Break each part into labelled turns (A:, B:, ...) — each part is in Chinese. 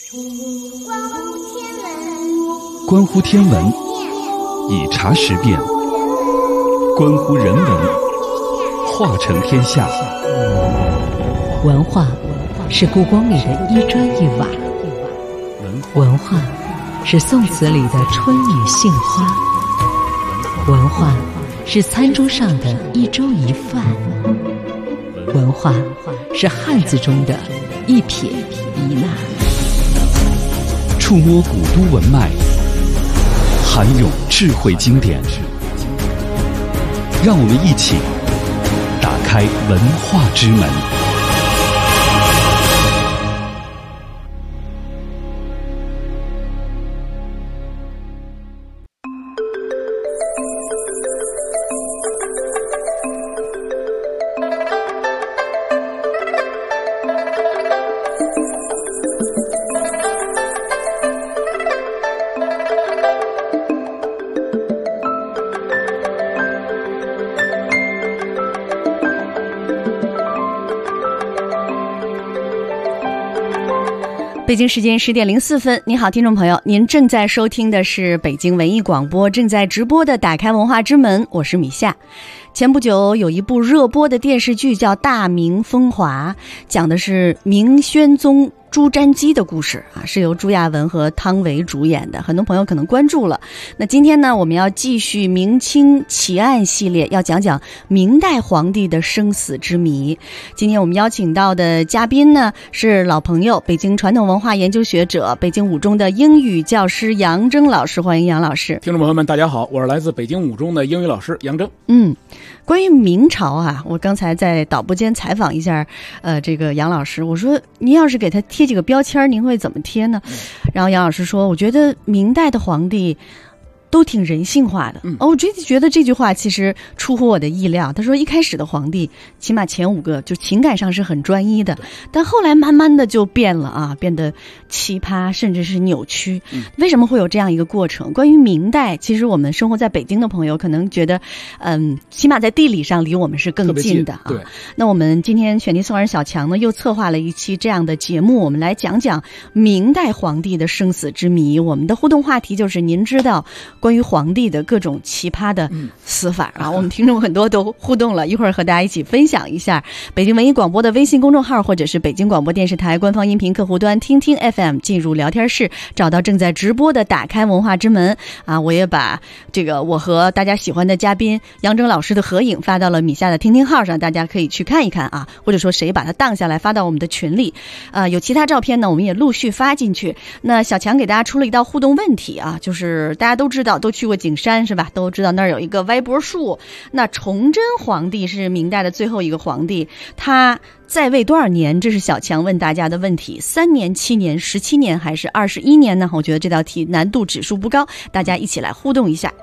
A: 关乎天文，以茶识变；关乎人文，化成天下。
B: 文化是故宫里的一砖一瓦，文化是宋词里的春雨杏花，文化是餐桌上的一粥一饭，文化是汉字中的一撇一捺。
A: 触摸古都文脉，涵涌智慧经典，让我们一起打开文化之门。
C: 北京时间10点04分，你好，听众朋友，您正在收听的是北京文艺广播正在直播的打开文化之门，我是米夏。前不久有一部热播的电视剧叫《大明风华》，讲的是明宣宗朱瞻基的故事啊，是由朱亚文和汤唯主演的，很多朋友可能关注了。那今天呢，我们要继续明清奇案系列，要讲讲明代皇帝的生死之谜。今天我们邀请到的嘉宾呢，是老朋友，北京传统文化研究学者，北京五中的英语教师杨铮老师，欢迎杨老师。
D: 听众朋友们，大家好，我是来自北京五中的英语老师杨铮。
C: 关于明朝啊，我刚才在导播间采访一下，这个杨老师，我说您要是给他贴几个标签，您会怎么贴呢？然后杨老师说，我觉得明代的皇帝都挺人性化的。我觉得这句话其实出乎我的意料。他说一开始的皇帝起码前5个就情感上是很专一的，但后来慢慢的就变了啊，变得奇葩甚至是扭曲。为什么会有这样一个过程？关于明代，其实我们生活在北京的朋友可能觉得起码在地理上离我们是更近的啊。
D: 对，
C: 那我们今天选题送人小强呢又策划了一期这样的节目，我们来讲讲明代皇帝的生死之谜。我们的互动话题就是您知道关于皇帝的各种奇葩的死法啊，我们听众很多都互动了，一会儿和大家一起分享一下。北京文艺广播的微信公众号或者是北京广播电视台官方音频客户端听听 FM， 进入聊天室，找到正在直播的打开文化之门啊！我也把这个我和大家喜欢的嘉宾杨铮老师的合影发到了米夏的听听号上，大家可以去看一看啊，或者说谁把它当下来发到我们的群里有其他照片呢，我们也陆续发进去。那小强给大家出了一道互动问题啊，就是大家都知道都去过景山是吧？都知道那儿有一个歪脖树。那崇祯皇帝是明代的最后一个皇帝，他在位多少年？这是小强问大家的问题：3年、7年、17年还是21年呢？我觉得这道题难度指数不高，大家一起来互动一下。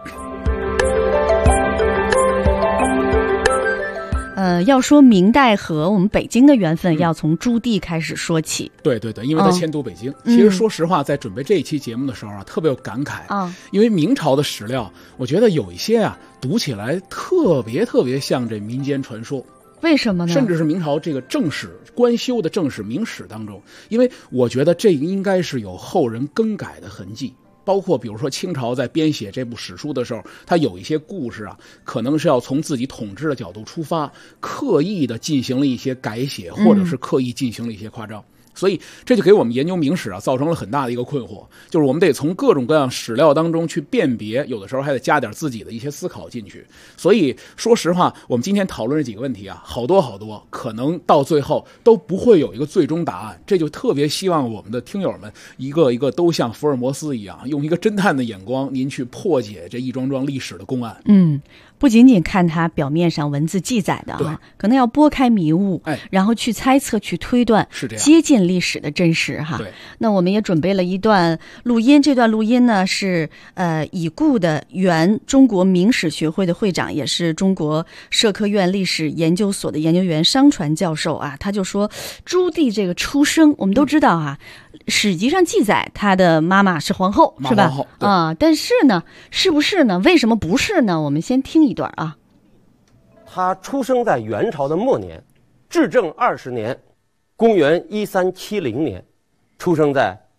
C: 要说明代和我们北京的缘分，要从朱棣开始说起。
D: 对，因为他迁都北京。其实说实话，在准备这一期节目的时候啊，特别有感慨因为明朝的史料，我觉得有一些读起来特别像这民间传说。
C: 为什么呢？
D: 甚至是明朝这个正史官修的正史明史当中，因为我觉得这应该是有后人更改的痕迹。包括比如说清朝在编写这部史书的时候，他有一些故事可能是要从自己统治的角度出发，刻意的进行了一些改写，或者是刻意进行了一些夸张。所以这就给我们研究明史造成了很大的一个困惑，就是我们得从各种各样史料当中去辨别，有的时候还得加点自己的一些思考进去。所以说实话，我们今天讨论这几个问题好多可能到最后都不会有一个最终答案。这就特别希望我们的听友们一个一个都像福尔摩斯一样，用一个侦探的眼光，您去破解这一桩桩历史的公案。
C: 不仅仅看它表面上文字记载的可能要拨开迷雾，然后去猜测、去推断，
D: 是这样，
C: 接近历史的真实
D: 对，
C: 那我们也准备了一段录音，这段录音呢是已故的原中国明史学会的会长，也是中国社科院历史研究所的研究员商传教授他就说朱棣这个出生，我们都知道史籍上记载他的妈妈是皇后，是吧？但是呢，是不是呢？为什么不是呢？我们先听一段
E: 他出生在元朝的末年，至正20年，公元1370年，出生在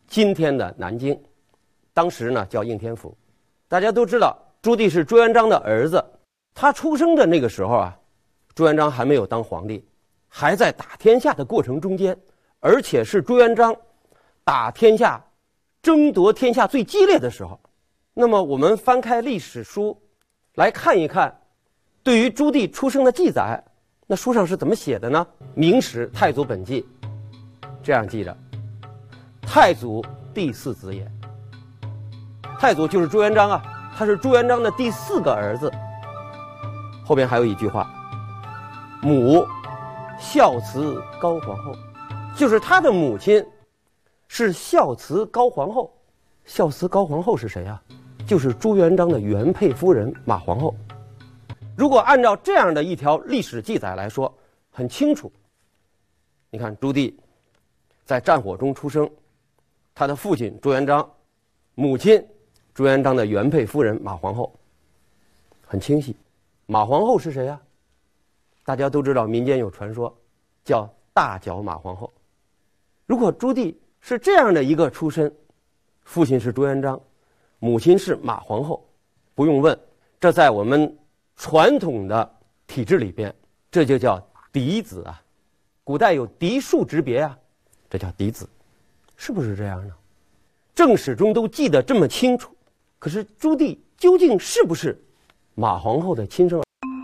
E: 今天的南京，当时呢叫应天府。大家都知道朱棣是朱元璋的儿子，他出生的那个时候啊，朱元璋还没有当皇帝，还在打天下的过程中间，而且是朱元璋打天下争夺天下最激烈的时候。那么我们翻开历史书来看一看对于朱棣出生的记载，那书上是怎么写的呢？《明史太祖本纪》这样记着：太祖第4子也。太祖就是朱元璋啊，他是朱元璋的第4个儿子。后边还有一句话：母孝慈高皇后，就是他的母亲是孝慈高皇后。孝慈高皇后是谁啊？就是朱元璋的原配夫人马皇后。如果按照这样的一条历史记载来说，很清楚。你看朱棣在战火中出生，他的父亲朱元璋，母亲朱元璋的原配夫人马皇后，很清晰。马皇后是谁啊？大家都知道，民间有传说叫大脚马皇后。如果朱棣是这样的一个出身，父亲是朱元璋，母亲是马皇后，不用问，这在我们传统的体制里边，这就叫嫡子啊。古代有嫡庶之别啊，这叫嫡子，是不是这样呢？正史中都记得这么清楚，可是朱棣究竟是不是马皇后的亲生儿？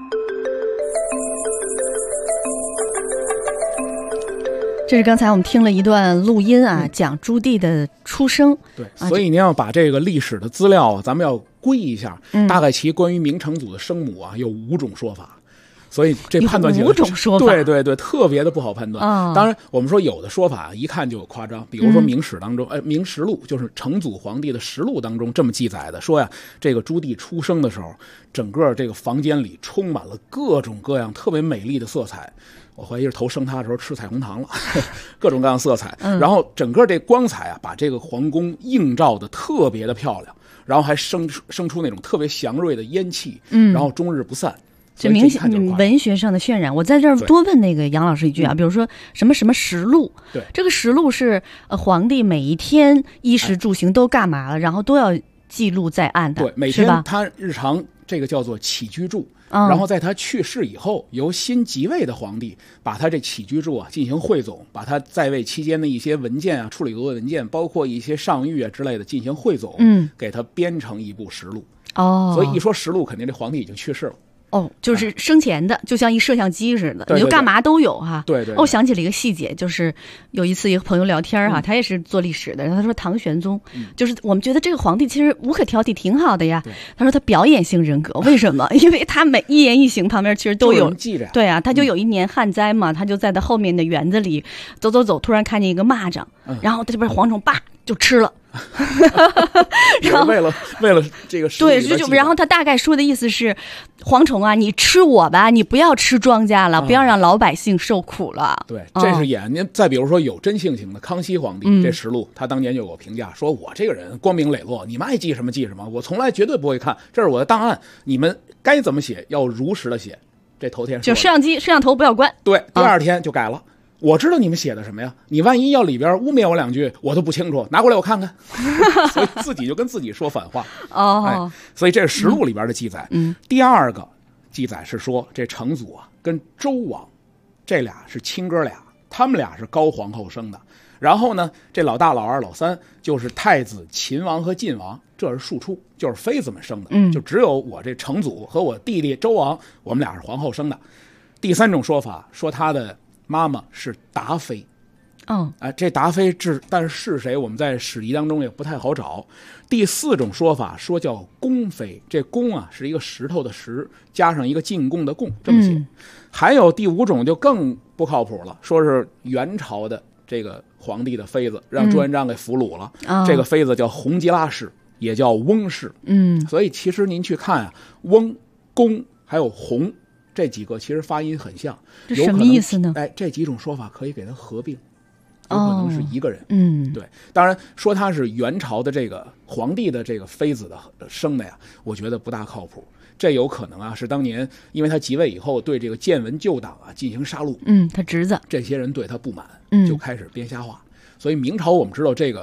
C: 这是刚才我们听了一段录音啊，讲朱棣的出生。
D: 对，所以您要把这个历史的资料咱们要归一下。大概其关于明成祖的生母啊，有5种说法。所以这判断起来
C: 5种说法，
D: 对对对，特别的不好判断。当然，我们说有的说法一看就有夸张，比如说《明史》当中，《明实录》就是成祖皇帝的实录当中这么记载的，说呀，这个朱棣出生的时候，整个这个房间里充满了各种各样特别美丽的色彩。我怀疑是头生他的时候吃彩虹糖了，各种各样色彩。然后整个这光彩啊，把这个皇宫映照的特别的漂亮，然后还生出那种特别祥瑞的烟气，然后终日不散。
C: 这明显文学上的渲染。我在这儿多问那个杨老师一句啊，比如说什么什么实录，
D: 对，
C: 这个实录是皇帝每一天衣食住行都干嘛了，然后都要记录在案的，
D: 对，每天他日常这个叫做起居注。然后在他去世以后，由新即位的皇帝把他这起居注啊进行汇总，把他在位期间的一些文件啊、处理过的文件，包括一些上谕啊之类的进行汇总，给他编成一部实录。所以一说实录，肯定这皇帝已经去世了。
C: 就是生前的，就像一摄像机似的，
D: 对对对，
C: 你就干嘛都有哈。
D: 对对。
C: 我想起了一个细节，就是有一次一个朋友聊天哈，他也是做历史的，然后他说唐玄宗，就是我们觉得这个皇帝其实无可挑剔，挺好的呀。他说他表演性人格，为什么？因为他每一言一行旁边其实都有
D: 记着。
C: 对啊，他就有一年旱灾嘛，他就在他后面的园子里走，突然看见一个蚂蚱，然后他这边蝗虫叭就吃了。
D: 然后为了这个
C: 对，然后他大概说的意思是，蝗虫啊，你吃我吧，你不要吃庄稼了，不要让老百姓受苦了。
D: 对，这是演。您再比如说有真性情的康熙皇帝，这实录他当年就有评价，说我这个人光明磊落，你们爱记什么记什么，我从来绝对不会看，这是我的档案，你们该怎么写要如实的写。这头天
C: 就摄像头不要关。
D: 对，第二天就改了。我知道你们写的什么呀，你万一要里边污蔑我2句，我都不清楚，拿过来我看看。所以自己就跟自己说反话。所以这是实录里边的记载。第二个记载是说，这成祖啊跟周王这俩是亲哥俩，他们俩是高皇后生的。然后呢，这老大、老二、老三就是太子秦王和晋王，这是庶出，就是妃子们生的。就只有我这成祖和我弟弟周王，我们俩是皇后生的。第3种说法说他的妈妈是达妃。这达妃但是谁我们在史籍当中也不太好找。第4种说法说叫宫妃，这宫啊是一个石头的石加上一个进贡的贡，这么写。还有第5种就更不靠谱了，说是元朝的这个皇帝的妃子让朱元璋给俘虏了。这个妃子叫弘吉拉氏，也叫翁氏。所以其实您去看啊，翁、公还有弘这几个其实发音很像，
C: 这什么意思呢？
D: 这几种说法可以给它合并，有可能是一个人。对，当然说他是元朝的这个皇帝的这个妃子的生的呀，我觉得不大靠谱。这有可能啊是当年因为他即位以后对这个建文旧党啊进行杀戮，
C: 他侄子
D: 这些人对他不满，就开始编瞎话。所以明朝我们知道这个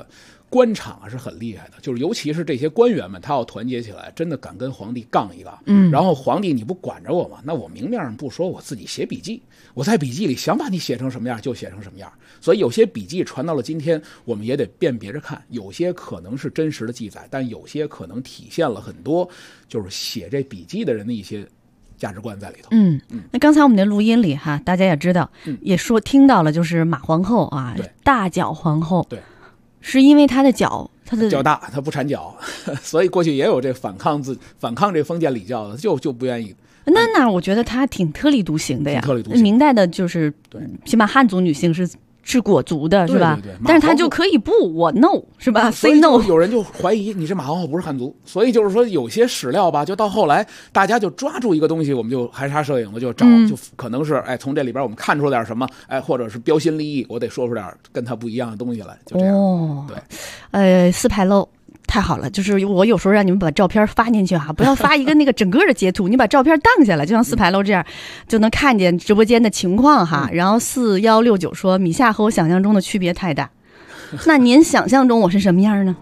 D: 官场是很厉害的，就是尤其是这些官员们，他要团结起来，真的敢跟皇帝杠一杠。然后皇帝你不管着我吗？那我明面上不说，我自己写笔记，我在笔记里想把你写成什么样就写成什么样。所以有些笔记传到了今天，我们也得辨别着看，有些可能是真实的记载，但有些可能体现了很多就是写这笔记的人的一些价值观在里头。
C: 那刚才我们的录音里哈，大家也知道，也说听到了，就是马皇后啊，大脚皇后，
D: 对，
C: 是因为她的脚，她的
D: 脚大，她不缠脚，所以过去也有这反抗这封建礼教的，就不愿意。
C: 那我觉得她挺特立独行的呀，
D: 特立独行。
C: 明代的就是起码汉族女性是裹足的，是吧？
D: 对，
C: 但是她就可以不，我 no 是吧？say no。
D: 有人就怀疑你这马皇后不是汉族，所以就是说有些史料吧，就到后来大家就抓住一个东西，我们就海沙摄影的就找，就可能是从这里边我们看出点什么，或者是标新立异，我得说出点跟他不一样的东西来，就这样。
C: 对，四牌楼。太好了，就是我有时候让你们把照片发进去哈，不要发一个那个整个的截图，你把照片荡下来，就像四牌楼这样，就能看见直播间的情况哈。然后4169说米夏和我想象中的区别太大，那您想象中我是什么样呢？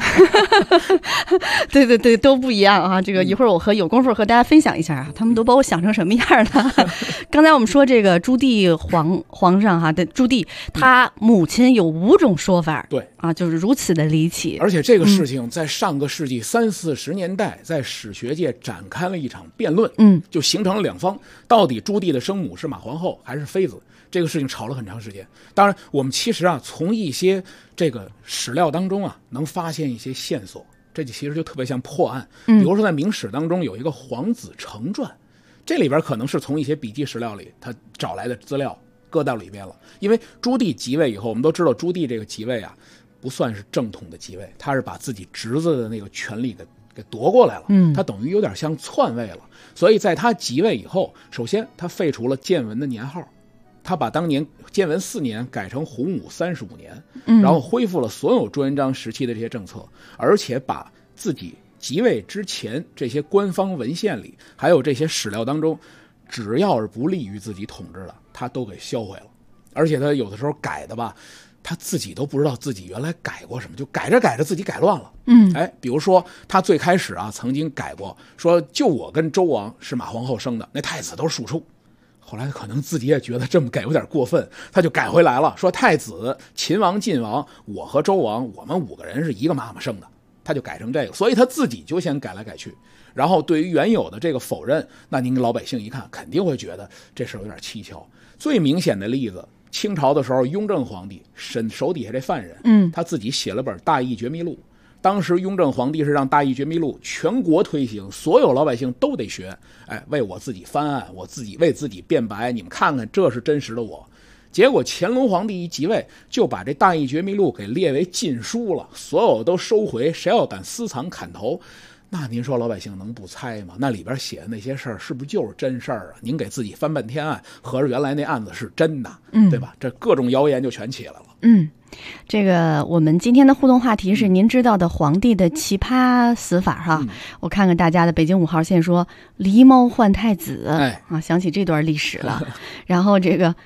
C: 对，都不一样啊！这个一会儿我有功夫和大家分享一下啊，他们都把我想成什么样呢？刚才我们说这个朱棣皇上哈的朱棣，他母亲有5种说法，
D: 对
C: 啊，就是如此的离奇。
D: 而且这个事情在上个世纪30、40年代，在史学界展开了一场辩论，就形成了两方，到底朱棣的生母是马皇后还是妃子？这个事情吵了很长时间。当然，我们其实从一些这个史料当中能发现一些线索，这其实就特别像破案。比如说在明史当中有一个皇子成传，这里边可能是从一些笔记史料里他找来的资料搁到里边了。因为朱棣即位以后，我们都知道朱棣这个即位不算是正统的即位，他是把自己侄子的那个权力给夺过来了，他等于有点像篡位了。所以在他即位以后，首先他废除了建文的年号，他把当年建文4年改成洪武35年，然后恢复了所有朱元璋时期的这些政策，而且把自己即位之前这些官方文献里，还有这些史料当中，只要是不利于自己统治的，他都给销毁了。而且他有的时候改的吧，他自己都不知道自己原来改过什么，就改着自己改乱了。比如说他最开始曾经改过，说就我跟周王是马皇后生的，那太子都是庶出。后来可能自己也觉得这么改有点过分，他就改回来了，说太子、秦王、晋王，我和周王，我们5个人是一个妈妈生的，他就改成这个。所以他自己就先改来改去，然后对于原有的这个否认，那您老百姓一看肯定会觉得这事有点蹊跷。最明显的例子，清朝的时候雍正皇帝审手底下这犯人，他自己写了本《大义觉迷录》。当时雍正皇帝是让《大义觉迷录》全国推行，所有老百姓都得学，为我自己翻案，我自己为自己辩白，你们看看这是真实的我。结果乾隆皇帝一即位，就把这《大义觉迷录》给列为禁书了，所有都收回，谁要敢私藏砍头。那您说老百姓能不猜吗？那里边写的那些事儿是不是就是真事儿啊？您给自己翻半天案，合着原来那案子是真的，对吧？这各种谣言就全起来了。
C: 这个我们今天的互动话题是您知道的皇帝的奇葩死法哈。我看看大家的北京5号线说狸猫换太子，想起这段历史了。然后这个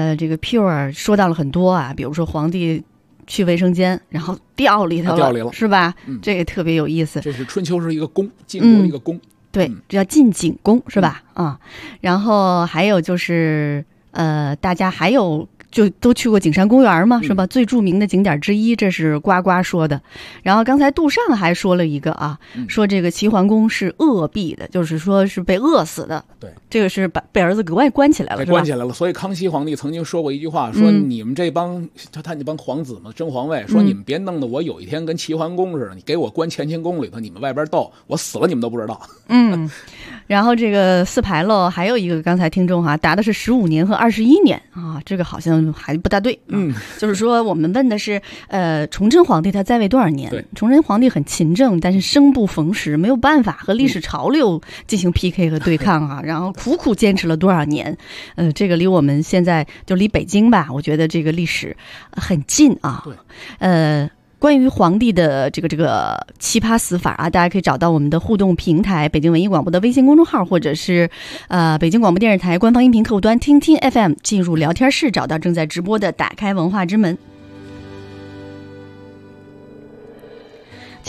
C: Pure 说到了很多比如说皇帝去卫生间，然后掉里头了，是吧？这个特别有意思。
D: 这是春秋是一个宫，晋国的一个宫，
C: 对，这叫晋景公，是吧？然后还有就是大家还有。就都去过景山公园嘛，是吧？最著名的景点之一，这是呱呱说的。然后刚才杜尚还说了一个说这个齐桓公是饿毙的，就是说是被饿死的。
D: 对，
C: 这个是被儿子给关起来了，是吧？
D: 关起来了。所以康熙皇帝曾经说过一句话，说你们这帮他那帮皇子们争皇位，说你们别弄得我有一天跟齐桓公似的，你给我关乾清宫里头，你们外边斗，我死了你们都不知道。
C: 然后这个四牌楼还有一个刚才听众答的是15年和21年这个好像还不大对。就是说我们问的是崇祯皇帝他在位多少年？崇祯皇帝很勤政，但是生不逢时，没有办法和历史潮流进行 PK 和对抗然后苦苦坚持了多少年？这个离我们现在就离北京吧，我觉得这个历史很近对。关于皇帝的这个奇葩死法大家可以找到我们的互动平台北京文艺广播的微信公众号，或者是北京广播电视台官方音频客户端听听 FM， 进入聊天室找到正在直播的打开文化之门。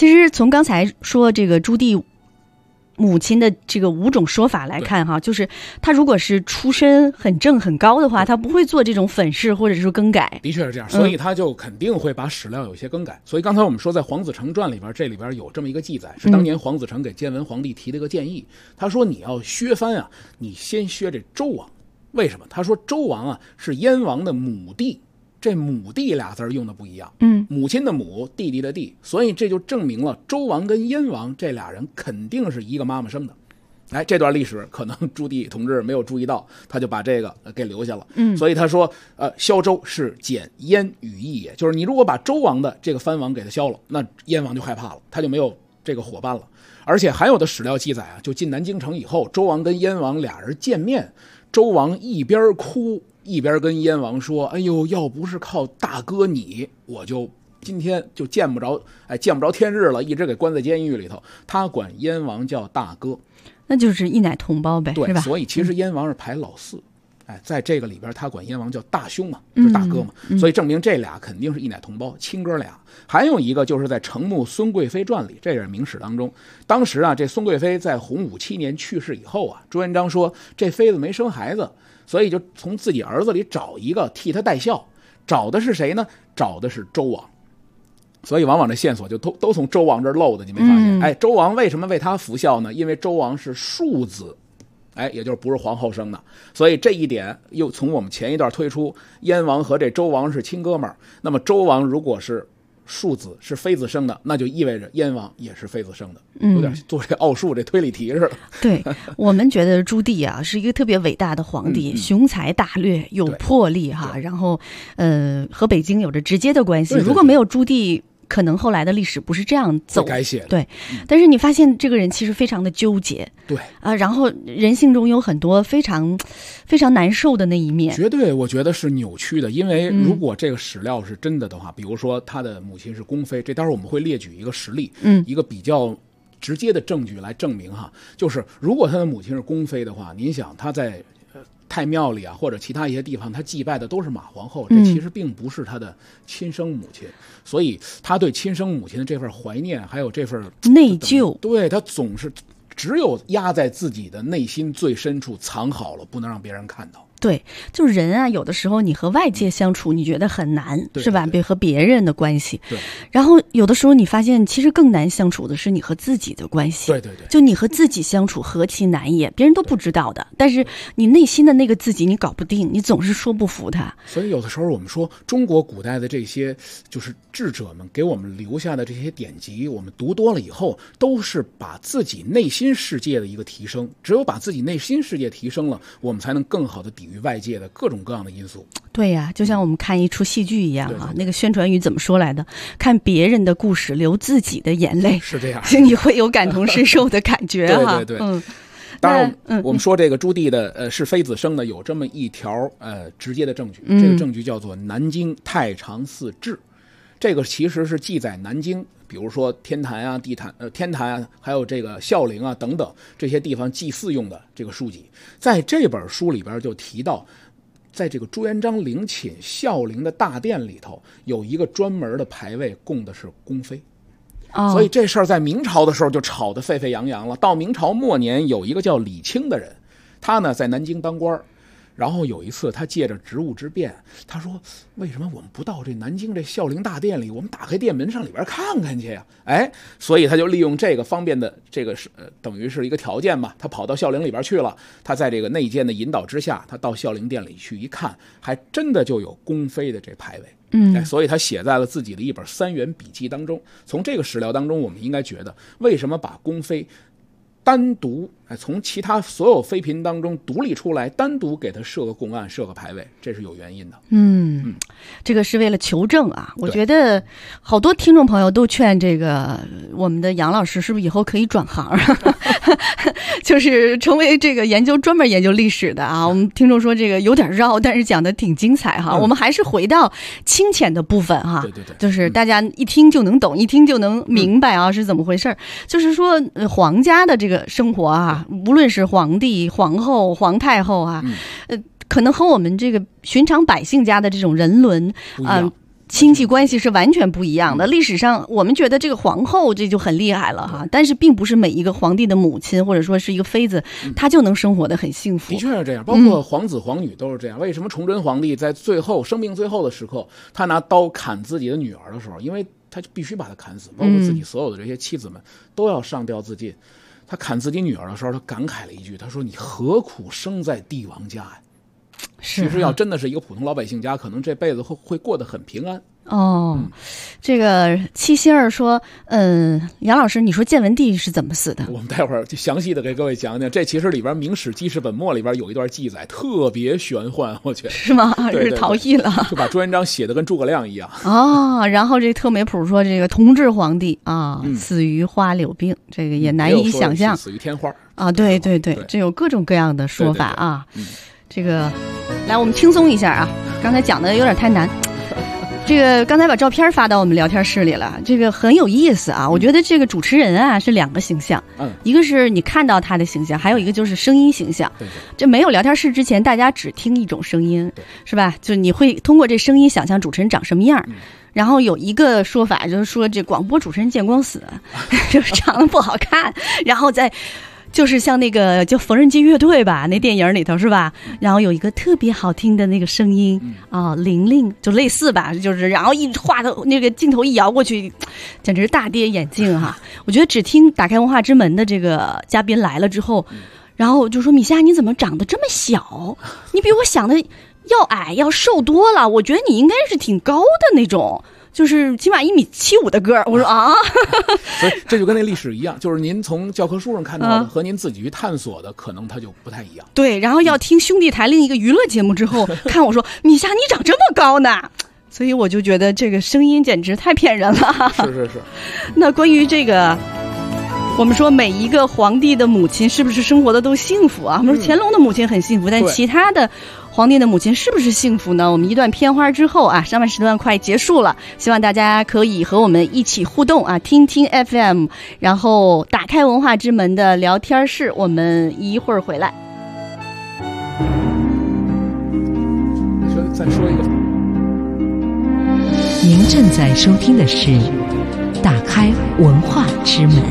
C: 其实从刚才说这个朱棣母亲的这个5种说法来看哈，就是他如果是出身很正很高的话，他不会做这种粉饰或者是更改。
D: 的确是这样，所以他就肯定会把史料有些更改。所以刚才我们说在《黄子成传》里边，这里边有这么一个记载，是当年黄子成给建文皇帝提的一个建议。他说你要削藩啊，你先削这周王。为什么？他说周王啊是燕王的母弟。这母弟俩字用的不一样，母亲的母，弟弟的弟，所以这就证明了周王跟燕王这俩人肯定是一个妈妈生的。哎，这段历史可能朱棣同志没有注意到，他就把这个给留下了。所以他说，削周是减燕羽翼也，就是你如果把周王的这个藩王给他削了，那燕王就害怕了，他就没有这个伙伴了。而且还有的史料记载啊，就进南京城以后，周王跟燕王俩人见面，周王一边哭一边跟燕王说：“哎呦，要不是靠大哥你，我就今天就见不着天日了，一直给关在监狱里头。”他管燕王叫大哥，
C: 那就是一奶同胞呗，
D: 对，
C: 是吧？
D: 所以其实燕王是排老4，在这个里边他管燕王叫大兄嘛，就是大哥嘛，所以证明这俩肯定是一奶同胞，亲哥俩。还有一个就是在《成穆孙贵妃传》里，这也是明史当中，当时啊，这孙贵妃在洪武7年去世以后啊，朱元璋说这妃子没生孩子。所以就从自己儿子里找一个替他带孝，找的是谁呢？找的是周王。所以往往这线索就都从周王这儿漏的，你没发现？周王为什么为他服孝呢？因为周王是庶子，也就是不是皇后生的。所以这一点又从我们前一段推出，燕王和这周王是亲哥们儿。那么周王如果是庶子，是妃子生的，那就意味着燕王也是妃子生的，有点做这奥数这推理题似的。
C: 对，我们觉得朱棣啊是一个特别伟大的皇帝，雄才大略，有魄力哈，然后和北京有着直接的关系。如果没有朱棣，可能后来的历史不是这样走，
D: 改写的。
C: 对，但是你发现这个人其实非常的纠结，
D: 对
C: 啊，然后人性中有很多非常非常难受的那一面，
D: 绝对我觉得是扭曲的。因为如果这个史料是真的的话，比如说他的母亲是宫妃，这待会儿我们会列举一个实例，一个比较直接的证据来证明哈，就是如果他的母亲是宫妃的话，您想他在太庙里啊，或者其他一些地方，他祭拜的都是马皇后，这其实并不是他的亲生母亲，所以他对亲生母亲的这份怀念，还有这份
C: 内疚，
D: 对，他总是只有压在自己的内心最深处藏好了，不能让别人看到。
C: 对，就是人啊，有的时候你和外界相处，你觉得很难，是吧？和别人的关系。
D: 对。
C: 然后有的时候你发现，其实更难相处的是你和自己的关系。
D: 对。
C: 就你和自己相处，何其难也，别人都不知道的。但是你内心的那个自己，你搞不定，你总是说不服他。
D: 所以有的时候我们说，中国古代的这些就是智者们给我们留下的这些典籍，我们读多了以后，都是把自己内心世界的一个提升。只有把自己内心世界提升了，我们才能更好的抵御外界的各种各样的因素。
C: 对呀，就像我们看一出戏剧一样啊，那个宣传语怎么说来的？看别人的故事，流自己的眼泪，
D: 是这样，
C: 你会有感同身受的感觉哈。
D: 对。当然，我们说这个朱棣的是妃子生的，有这么一条直接的证据，这个证据叫做《南京太常寺志》，这个其实是记载南京，比如说天坛啊、天坛啊，还有这个孝陵啊等等这些地方祭祀用的这个书籍。在这本书里边就提到，在这个朱元璋陵寝孝陵的大殿里头，有一个专门的牌位供的是宫妃。所以这事儿在明朝的时候就吵得沸沸扬扬了。到明朝末年，有一个叫李清的人，他呢在南京当官，然后有一次他借着职务之便，他说为什么我们不到这南京这孝陵大殿里，我们打开殿门上里边看看去呀？所以他就利用这个方便的这个等于是一个条件嘛，他跑到孝陵里边去了。他在这个内监的引导之下，他到孝陵殿里去一看，还真的就有宫妃的这牌位。所以他写在了自己的一本3元笔记当中。从这个史料当中，我们应该觉得，为什么把宫妃单独从其他所有妃嫔当中独立出来，单独给他设个供案、设个牌位，这是有原因的。
C: 这个是为了求证啊。我觉得好多听众朋友都劝这个我们的杨老师，是不是以后可以转行，就是成为这个专门研究历史的啊？我们听众说这个有点绕，但是讲的挺精彩哈。我们还是回到清浅的部分哈。
D: 对，
C: 就是大家一听就能懂，一听就能明白啊，是怎么回事。就是说皇家的这个生活啊，无论是皇帝、皇后、皇太后啊，可能和我们这个寻常百姓家的这种人伦亲戚关系是完全不一样的。历史上我们觉得这个皇后这就很厉害了哈，但是并不是每一个皇帝的母亲或者说是一个妃子，她就能生活得很幸福。
D: 的确是这样，包括皇子皇女都是这样。为什么崇祯皇帝在最后生命最后的时刻，他拿刀砍自己的女儿的时候，因为他就必须把她砍死，包括自己所有的这些妻子们都要上吊自尽。他砍自己女儿的时候，他感慨了一句，他说：“你何苦生在帝王家呀？”其实要真的是一个普通老百姓家，可能这辈子会过得很平安。
C: 这个七星儿说，杨老师，你说建文帝是怎么死的？
D: 我们待会儿就详细的给各位讲讲。这其实里边《明史记事本末》里边有一段记载，特别玄幻，我觉得
C: 是吗？是逃逸了，
D: 就把朱元璋写的跟诸葛亮一样
C: 然后这特美谱说，这个同治皇帝死于花柳病，这个也难以想象。
D: 死于天花
C: 对，这有各种各样的说法啊。这个，来我们轻松一下啊，刚才讲的有点太难。这个刚才把照片发到我们聊天室里了，这个很有意思啊。我觉得这个主持人啊是两个形象，一个是你看到他的形象，还有一个就是声音形象。这没有聊天室之前，大家只听一种声音，是吧？就你会通过这声音想象主持人长什么样。然后有一个说法就是说，这广播主持人见光死，就是长得不好看，然后再。就是像那个就缝纫机乐队吧，那电影里头是吧？然后有一个特别好听的那个声音玲玲就类似吧，就是然后一画的那个镜头一摇过去，简直大跌眼镜哈！我觉得只听打开文化之门的这个嘉宾来了之后，然后就说米夏你怎么长得这么小？你比我想的要矮要瘦多了，我觉得你应该是挺高的那种。就是起码1.75米的个儿，我说
D: 所以这就跟那历史一样，就是您从教科书上看到的和您自己去探索的，可能它就不太一样。
C: 对，然后要听兄弟台另一个娱乐节目之后，看我说米夏你长这么高呢，所以我就觉得这个声音简直太骗人了。
D: 是。
C: 那关于这个，我们说每一个皇帝的母亲是不是生活的都幸福啊？我们说乾隆的母亲很幸福，但其他的。皇帝的母亲是不是幸福呢？我们一段片花之后啊，上半时段快结束了，希望大家可以和我们一起互动啊，听听 FM， 然后打开文化之门的聊天室，我们一会儿回来。
D: 再说一个。
B: 您正在收听的是打开文化之门。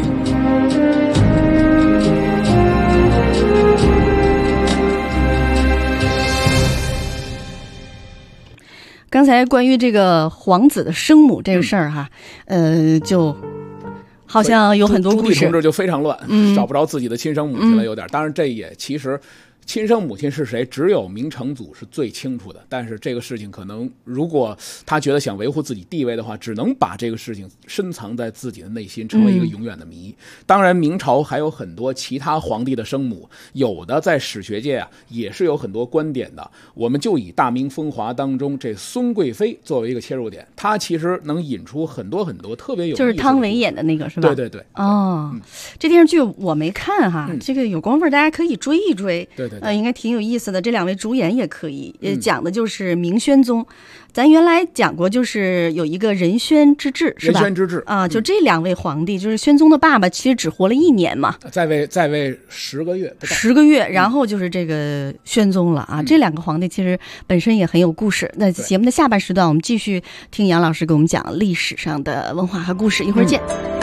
C: 刚才关于这个皇子的生母这个事儿哈，就好像有很多故事。
D: 朱棣同志就非常乱，找不着自己的亲生母亲了，有点。当然，这也其实亲生母亲是谁，只有明成祖是最清楚的。但是这个事情可能，如果他觉得想维护自己地位的话，只能把这个事情深藏在自己的内心，成为一个永远的谜。当然，明朝还有很多其他皇帝的生母，有的在史学界也是有很多观点的。我们就以《大明风华》当中这孙贵妃作为一个切入点，她其实能引出很多很多特别有意思的，
C: 就是汤唯演的那个是吧？
D: 对。
C: 这电视剧我没看哈，这个有功夫大家可以追一追。
D: 对。
C: 应该挺有意思的。这两位主演也可以，讲的就是明宣宗。咱原来讲过，就是有一个仁宣之治，是吧？
D: 仁宣之治
C: 就这两位皇帝，就是宣宗的爸爸，其实只活了1年嘛，
D: 在位10个月
C: ，10个月，然后就是这个宣宗了啊。这两个皇帝其实本身也很有故事。那节目的下半时段，我们继续听杨老师给我们讲历史上的文化和故事，一会儿见。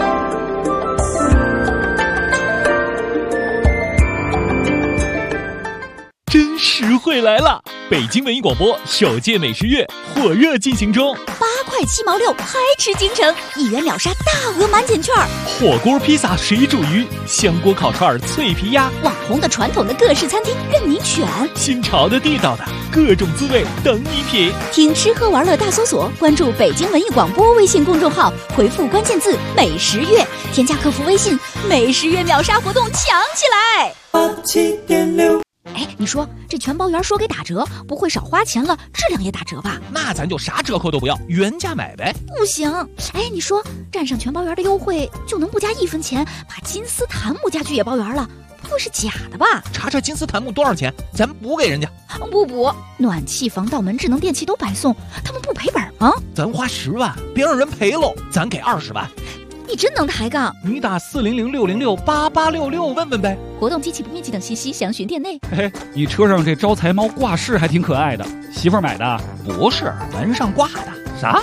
A: 真实惠来了！北京文艺广播首届美食月火热进行中
F: ，8块7毛6，嗨吃京城，1元秒杀大额满减券，
A: 火锅、披萨、水煮鱼、香锅、烤串、脆皮鸭，
F: 网红的、传统的各式餐厅任你选，
A: 新潮的、地道的各种滋味等你品。
F: 听吃喝玩乐大搜索，关注北京文艺广播微信公众号，回复关键字美食月，添加客服微信，美食月秒杀活动抢起来。
G: 87.6。
F: 哎，你说这全包圆说给打折，不会少花钱了，质量也打折吧？
A: 那咱就啥折扣都不要，原价买呗。
F: 不行，哎，你说占上全包圆的优惠，就能不加1分钱把金丝檀木家具也包圆了？不会是假的吧？
A: 查查金丝檀木多少钱，咱补给人家。
F: 不补，暖气、防盗门、智能电器都白送，他们不赔本吗？
A: 咱花10万，别让人赔喽，咱给20万。
F: 你真能抬杠！
A: 你打400-606-8866问问呗。
F: 活动机器不密集等信息详询店内。
H: 嘿，你车上这招财猫挂饰还挺可爱的，媳妇儿买的？
A: 不是，门上挂的。
H: 啥？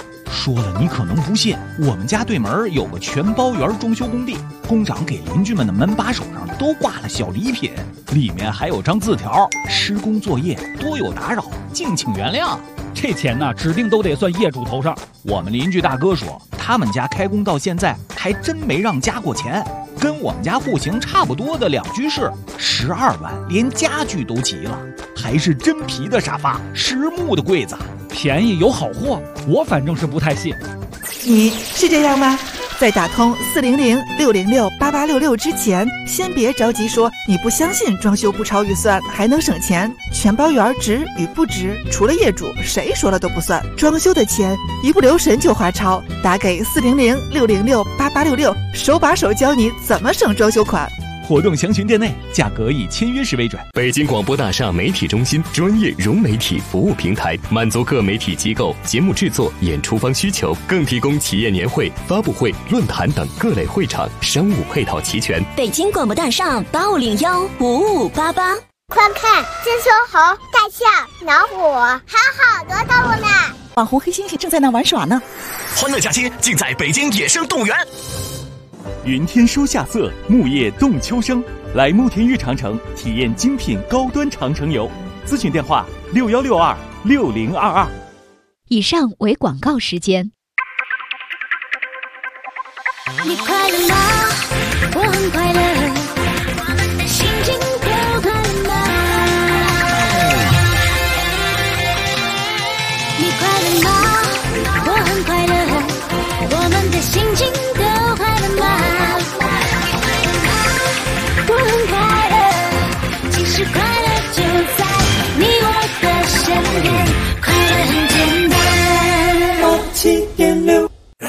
H: 说了你可能不信，我们家对门有个全包园装修工地，工长给邻居们的门把手上都挂了小礼品，里面还有张字条：施工作业多有打扰，敬请原谅。
A: 这钱呢，指定都得算业主头上。
H: 我们邻居大哥说，他们家开工到现在还真没让加过钱，跟我们家户型差不多的2居室，12万，连家具都齐了，还是真皮的沙发，实木的柜子，
A: 便宜有好货，我反正是不太信。
G: 你是这样吗？在打通400-606-8866之前，先别着急说你不相信装修不超预算还能省钱，全包园值与不值，除了业主谁说了都不算。装修的钱一不留神就花超，打给400-606-8866，手把手教你怎么省装修款。
H: 活动详询店内，价格以签约时为准。
I: 北京广播大厦媒体中心专业融媒体服务平台，满足各媒体机构节目制作、演出方需求，更提供企业年会、发布会、论坛等各类会场，商务配套齐全。
F: 北京广播大厦850155588。
J: 快看，这说猴、大象、老虎，还有好多动物呢。
G: 网红黑猩猩正在那玩耍呢。
I: 欢乐假期尽在北京野生动物园。
H: 云天收夏色，木叶动秋声。来慕田峪长城体验精品高端长城游，咨询电话61626022。
F: 以上为广告时间。
J: 你快乐吗？我很快乐，我们的心情都快乐吗？你快乐吗？我很快乐，我们的心情都快乐吗？我很快乐，其实快乐就在你我的身边，快乐很简单。7.6。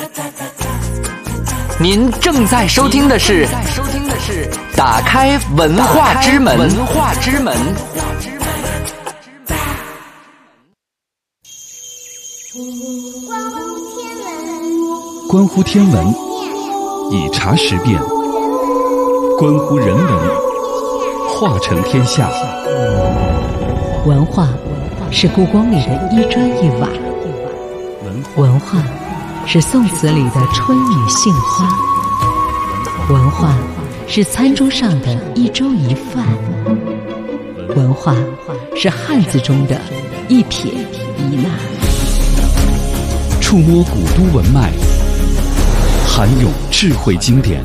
K: 您正在收听的是打开文化之门。
A: 关乎天文，以察时变；关乎人文，化成天下。
B: 文化是故宫里的一砖一瓦，文化是宋词里的春雨杏花，文化是餐桌上的一粥一饭，文化是汉字中的一撇一捺。
A: 触摸古都文脉，涵涌智慧经典，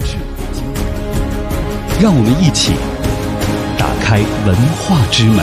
A: 让我们一起打开文化之门。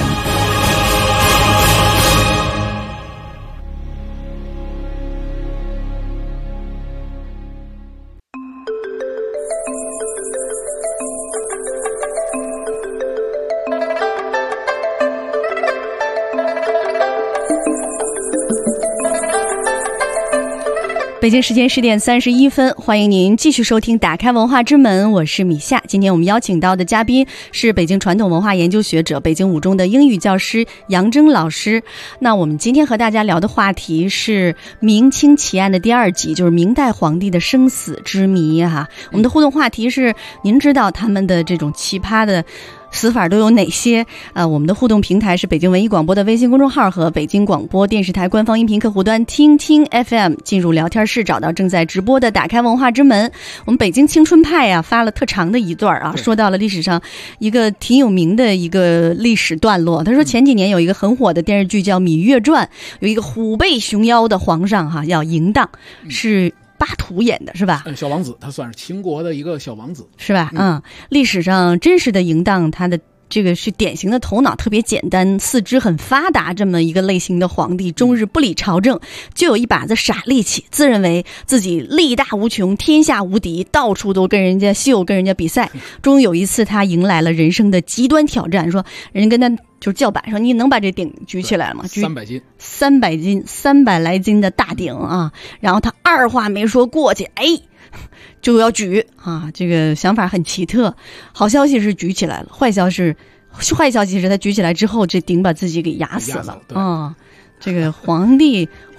C: 北京时间10点31分，欢迎您继续收听打开文化之门，我是米夏。今天我们邀请到的嘉宾是北京传统文化研究学者、北京五中的英语教师杨铮老师。那我们今天和大家聊的话题是明清奇案的第2集，就是明代皇帝的生死之谜哈。我们的互动话题是，您知道他们的这种奇葩的死法都有哪些？我们的互动平台是北京文艺广播的微信公众号和北京广播电视台官方音频客户端听听 FM， 进入聊天室找到正在直播的打开文化之门。我们北京青春派啊发了特长的一段啊，说到了历史上一个挺有名的一个历史段落。他说前几年有一个很火的电视剧叫《芈月传》，有一个虎背熊腰的皇上哈要迎荡，是巴图演的是吧？
D: 小王子，他算是秦国的一个小王子，
C: 是吧？历史上真实的嬴荡，他的这个是典型的头脑特别简单、四肢很发达这么一个类型的皇帝，终日不理朝政，就有一把子傻力气，自认为自己力大无穷、天下无敌，到处都跟人家秀、跟人家比赛。终于有一次，他迎来了人生的极端挑战，说人家跟他就是叫板说你能把这鼎举起来吗
D: ？300斤
C: ，300来斤的大鼎啊！然后他二话没说过去，就要举啊！这个想法很奇特。好消息是举起来了，坏消息是他举起来之后，这鼎把自己给压死了啊！这个皇帝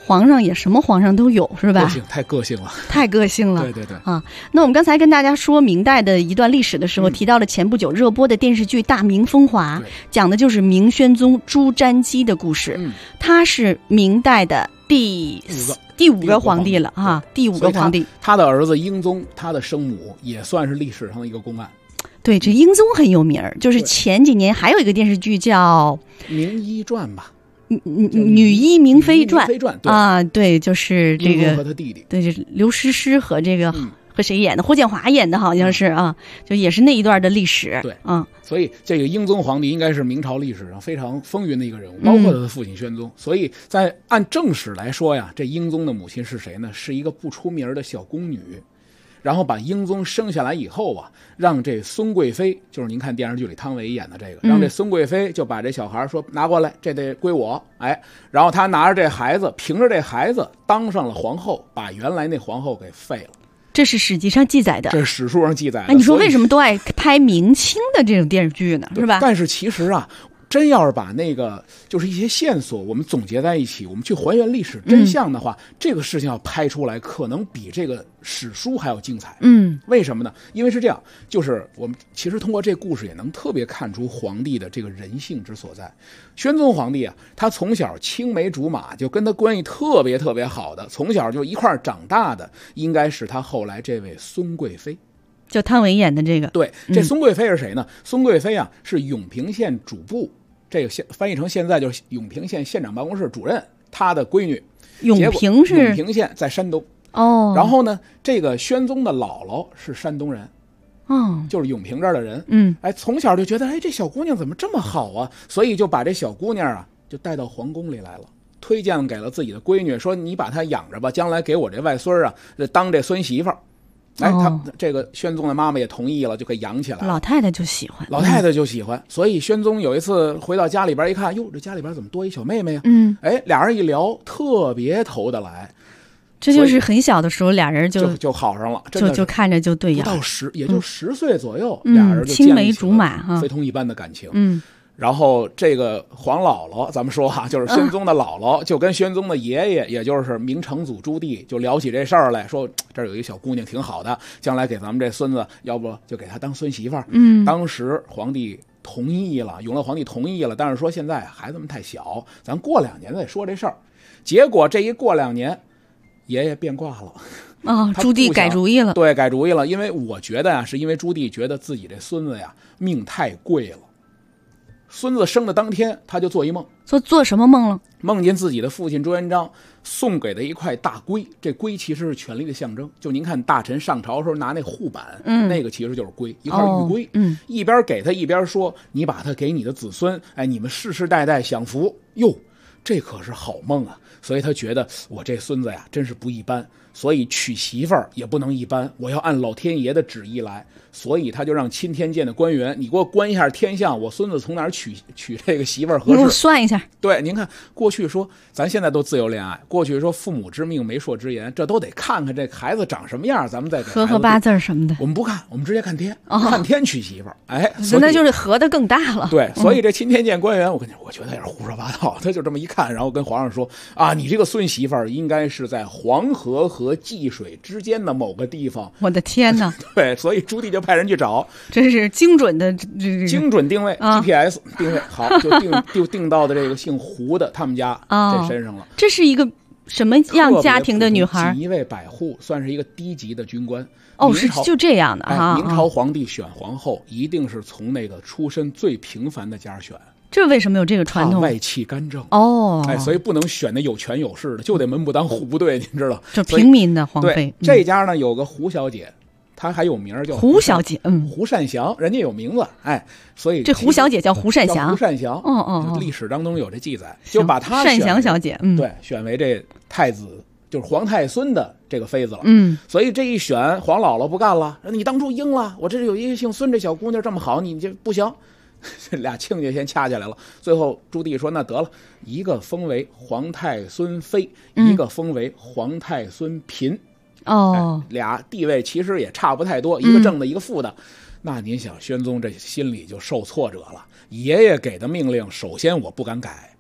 C: 皇上也什么皇上都有，是吧？
D: 个性太个性了，
C: 太个性了。
D: 对对对
C: 啊！那我们刚才跟大家说明代的一段历史的时候，提到了前不久热播的电视剧《大明风华》，讲的就是明宣宗朱瞻基的故事。他是明代的第五个皇帝了啊，第5个皇帝。
D: 他的儿子英宗，他的生母也算是历史上的一个公案。
C: 对，这英宗很有名，就是前几年还有一个电视剧叫
D: 《明医传》吧。
C: 女医明妃传
D: 对
C: 啊，对，就是这个
D: 和他弟弟，
C: 对，就是刘诗诗和这个、和谁演的？霍建华演的，好像是啊，就也是那一段的历史。
D: 对，
C: 所
D: 以这个英宗皇帝应该是明朝历史上非常风云的一个人物，包括他的父亲宣宗。所以在按正史来说呀，这英宗的母亲是谁呢？是一个不出名的小宫女。然后把英宗生下来以后啊，让这孙贵妃，就是您看电视剧里汤唯演的这个，让这孙贵妃就把这小孩说拿过来，这得归我。然后他拿着这孩子，凭着这孩子当上了皇后，把原来那皇后给废了。
C: 这是史籍上记载的，
D: 这是史书上记载的。
C: 那你说为什么都爱拍明清的这种电视剧呢？是吧？
D: 但是其实啊，真要是把那个就是一些线索我们总结在一起，我们去还原历史真相的话，这个事情要拍出来可能比这个史书还要精彩。为什么呢？因为是这样，就是我们其实通过这故事也能特别看出皇帝的这个人性之所在。宣宗皇帝啊，他从小青梅竹马，就跟他关系特别特别好的，从小就一块长大的，应该是他后来这位孙贵妃。
C: 就汤唯演的这个。
D: 对，这孙贵妃是谁呢？孙贵妃啊，是永平县主簿，这个翻译成现在就是永平县县长办公室主任，他的闺女。
C: 永平
D: 县在山东。然后呢，这个宣宗的姥姥是山东人。就是永平这儿的人。从小就觉得这小姑娘怎么这么好啊，所以就把这小姑娘啊就带到皇宫里来了，推荐给了自己的闺女，说你把她养着吧，将来给我这外孙啊当这孙媳妇儿。他这个宣宗的妈妈也同意了，就给养起来了。
C: 老太太就喜欢，所以宣宗有一次回到家里边一看，哟，这家里边怎么多一小妹妹呀？俩人一聊，特别投得来。 这就是很小的时候，俩人
D: 就好上了，
C: 就看着就对眼。
D: 不到也就10岁左右，俩人就
C: 青梅竹马，
D: 非同一般的感情。然后这个黄姥姥，咱们说就是宣宗的姥姥，就跟宣宗的爷爷，也就是明成祖朱棣，就聊起这事儿来，说这儿有一小姑娘挺好的，将来给咱们这孙子，要不就给他当孙媳妇儿。当时皇帝同意了，永乐皇帝同意了，但是说现在孩子们太小，咱过2年再说这事儿。结果这一过2年，爷爷变卦了。
C: 朱棣改主意了。
D: 对，改主意了，因为我觉得是因为朱棣觉得自己这孙子命太贵了。孙子生的当天，他就做一梦。
C: 做什么梦了？
D: 梦见自己的父亲朱元璋送给的一块大龟，这龟其实是权力的象征。就您看大臣上朝的时候拿那护板，那个其实就是龟，一块玉龟。一边给他一边说：“你把它给你的子孙，你们世世代代享福。”哟，这可是好梦啊！所以他觉得我这孙子真是不一般，所以娶媳妇儿也不能一般，我要按老天爷的旨意来。所以他就让钦天监的官员，你给我观一下天象，我孙子从哪儿娶这个媳妇儿合适？
C: 给我算一下。
D: 对，您看过去说咱现在都自由恋爱，过去说父母之命媒妁之言，这都得看看这孩子长什么样，咱们再给
C: 合八字什么的。
D: 我们不看，我们直接看天，看天娶媳妇儿。
C: 那就是合的更大了。
D: 对，所以这钦天监官员，我觉得也是胡说八道。他就这么一看，然后跟皇上说你这个孙媳妇儿应该是在黄河和济水之间的某个地方。
C: 我的天哪！
D: 对，所以朱棣就派人去找，
C: 真是精准的
D: 精准定位，GPS 定位好，就定到的这个姓胡的他们家这身上了。
C: 这是一个什么样家庭的女孩？
D: 锦衣卫百户，算是一个低级的军官。
C: 是就这样的
D: 明朝皇帝选皇后一定是从那个出身最平凡的家选。
C: 这为什么有这个传统？
D: 外戚干政
C: 所
D: 以不能选的有权有势的，就得门不当户不对，您知道？
C: 就平民的皇妃。
D: 这家呢有个胡小姐，她还有名叫
C: 胡小姐，
D: 胡善祥，人家有名字，所以
C: 这胡小姐叫胡善祥。
D: 胡善祥，历史当中有这记载，就把她
C: 善祥小姐，
D: 对，选为这太子，就是皇太孙的这个妃子了。所以这一选，黄姥姥不干了，你当初应了，我这有一个姓孙这小姑娘这么好，你这不行。俩亲家先掐起来了，最后朱棣说：“那得了，一个封为皇太孙妃，一个封为皇太孙嫔。俩地位其实也差不太多，一个正的，一个副的。那您想，宣宗这心里就受挫折了。爷爷给的命令，首先我不敢改，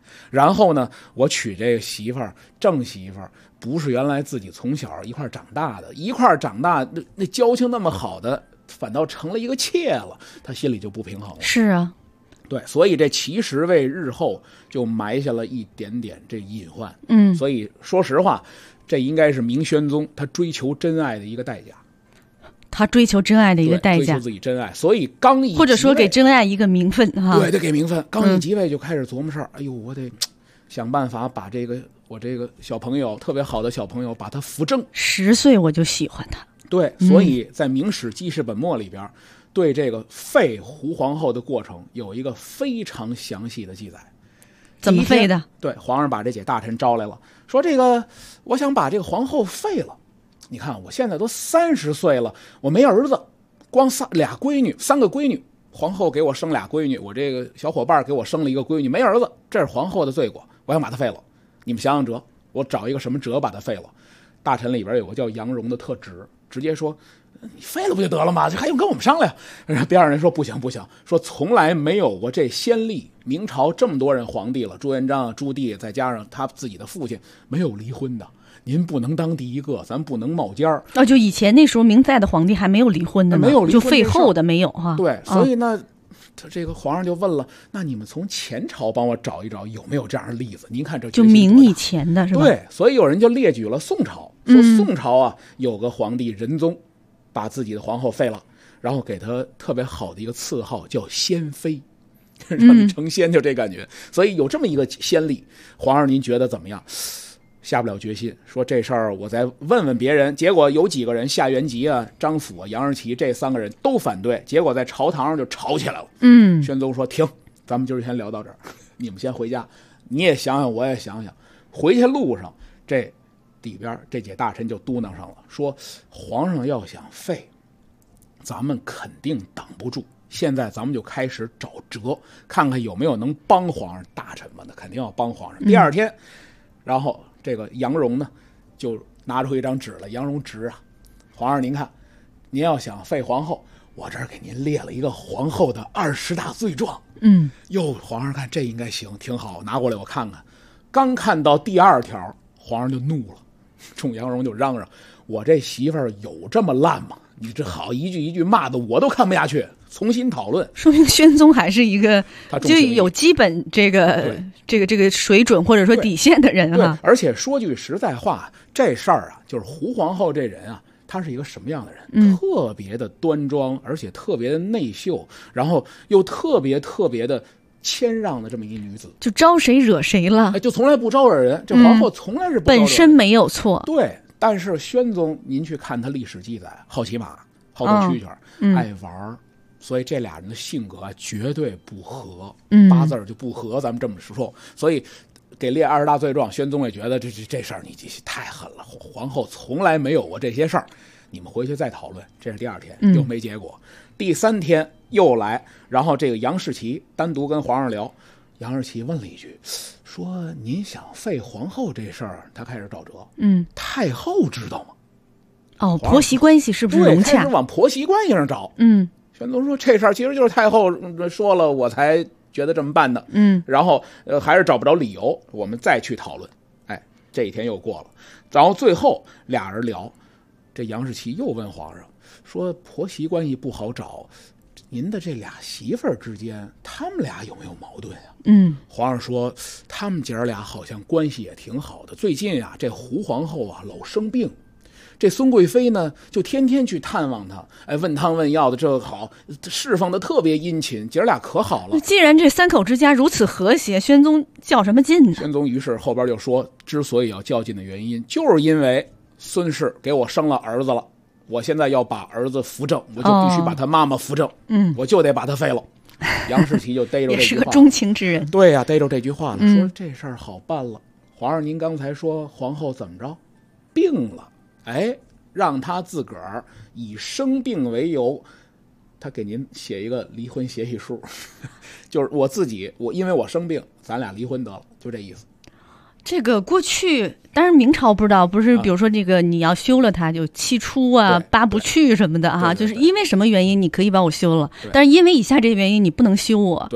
D: 然后呢，我娶这个媳妇儿，正媳妇儿，不是原来自己从小一块儿长大的，一块儿长大，那交情那么好的，反倒成了一个妾了，他心里就不平衡了。
C: 是啊，
D: 对，所以这其实为日后就埋下了一点点这隐患。所以说实话，这应该是明宣宗他追求真爱的一个代价。
C: 他追求真爱的一个代价，
D: 追求自己真爱，所以刚一
C: 或者说给真爱一个名分哈。
D: 对，得给名分。刚一即位就开始琢磨事儿，哎呦，我得想办法把我这个小朋友，特别好的小朋友，把他扶正。
C: 10岁我就喜欢他。
D: 对，所以在《明史记事本末》里边，对这个废胡皇后的过程有一个非常详细的记载。
C: 怎么废的？
D: 对，皇上把这几大臣招来了，说这个我想把这个皇后废了。你看我现在都30岁了，我没儿子，光3个闺女，皇后给我生俩闺女，我这个小伙伴给我生了一个闺女，没儿子，这是皇后的罪过，我想把她废了。你们想想辙，我找一个什么辙把她废了？大臣里边有个叫杨荣的特直，直接说你废了不就得了吗？还用跟我们商量？边上人说不行，说从来没有过这先例，明朝这么多人皇帝了，朱元璋、朱棣，再加上他自己的父亲，没有离婚的。您不能当第一个，咱不能冒尖儿。
C: 就以前那时候明代的皇帝还没有离婚的吗？
D: 没有离婚，
C: 就废后的没有哈。
D: 对，所以呢，这个皇上就问了，那你们从前朝帮我找一找有没有这样的例子？您看这
C: 就明以前的是吧？
D: 对，所以有人就列举了宋朝，说宋朝啊有个皇帝仁宗，把自己的皇后废了，然后给他特别好的一个赐号叫仙妃，让你成仙，就这感觉。所以有这么一个先例，皇上您觉得怎么样？下不了决心，说这事儿我再问问别人。结果有几个人，夏元吉啊、张辅啊、杨士奇这3个人都反对，结果在朝堂上就吵起来了。宣宗说停，咱们今儿先聊到这儿，你们先回家，你也想想，我也想想。回去路上，这里边这几大臣就嘟囔上了，说皇上要想废，咱们肯定挡不住。现在咱们就开始找辙，看看有没有能帮皇上。大臣们呢，肯定要帮皇上。第2天，然后这个杨荣呢，就拿出一张纸来。杨荣直啊，皇上您看，您要想废皇后，我这儿给您列了一个皇后的20大罪状。皇上看这应该行，挺好，拿过来我看看。刚看到第2条，皇上就怒了，冲杨荣就嚷嚷：“我这媳妇儿有这么烂吗？你这好一句一句骂的我都看不下去。”重新讨论，
C: 说明宣宗还是一个就有基本这个水准或者说底线的人啊。
D: 而且说句实在话，这事儿啊，就是胡皇后这人啊，她是一个什么样的人？特别的端庄，而且特别的内秀，然后又特别的谦让的这么一女子，
C: 就招谁惹谁了？
D: 就从来不招惹人。这皇后从来是不招惹人，
C: 本身没有错。
D: 对，但是宣宗，您去看他历史记载，好骑马，好斗蛐蛐，爱玩。所以这俩人的性格绝对不合，8字就不合，咱们这么说。所以给列20大罪状，宣宗也觉得这事儿你太狠了，皇后从来没有过这些事儿，你们回去再讨论。这是第2天，又没结果。第3天又来，然后这个杨士奇单独跟皇上聊，杨士奇问了一句，说您想废皇后这事儿，他开始找辙。太后知道吗？
C: 婆媳关系是不是融洽？
D: 开始往婆媳关系上找。宣宗说这事儿其实就是太后说了，我才觉得这么办的。然后还是找不着理由，我们再去讨论。这一天又过了，然后最后俩人聊，这杨士奇又问皇上说婆媳关系不好找，您的这俩媳妇儿之间，他们俩有没有矛盾啊？皇上说他们姐儿俩好像关系也挺好的，最近啊这胡皇后啊老生病。这孙贵妃呢，就天天去探望她，问汤问药的，这个好，侍奉的特别殷勤，姐儿俩可好了。
C: 既然这3口之家如此和谐，宣宗较什么劲呢？
D: 宣宗于是后边就说，之所以要较劲的原因，就是因为孙氏给我生了儿子了，我现在要把儿子扶正，我就必须把他妈妈扶正，我就得把他废了。杨士奇就逮着这句话，
C: 也是个钟情之人。
D: 对呀，逮着这句话了，说这事儿好办了。皇上，您刚才说皇后怎么着，病了。让他自个儿以生病为由，他给您写一个离婚协议书，就是我因为我生病，咱俩离婚得了，就这意思。
C: 这个过去，当然明朝不知道，不是比如说这个你要休了他，就七出啊、八不去什么的哈，就是因为什么原因你可以把我休了，但是因为以下这些原因你不能休我。
D: 对。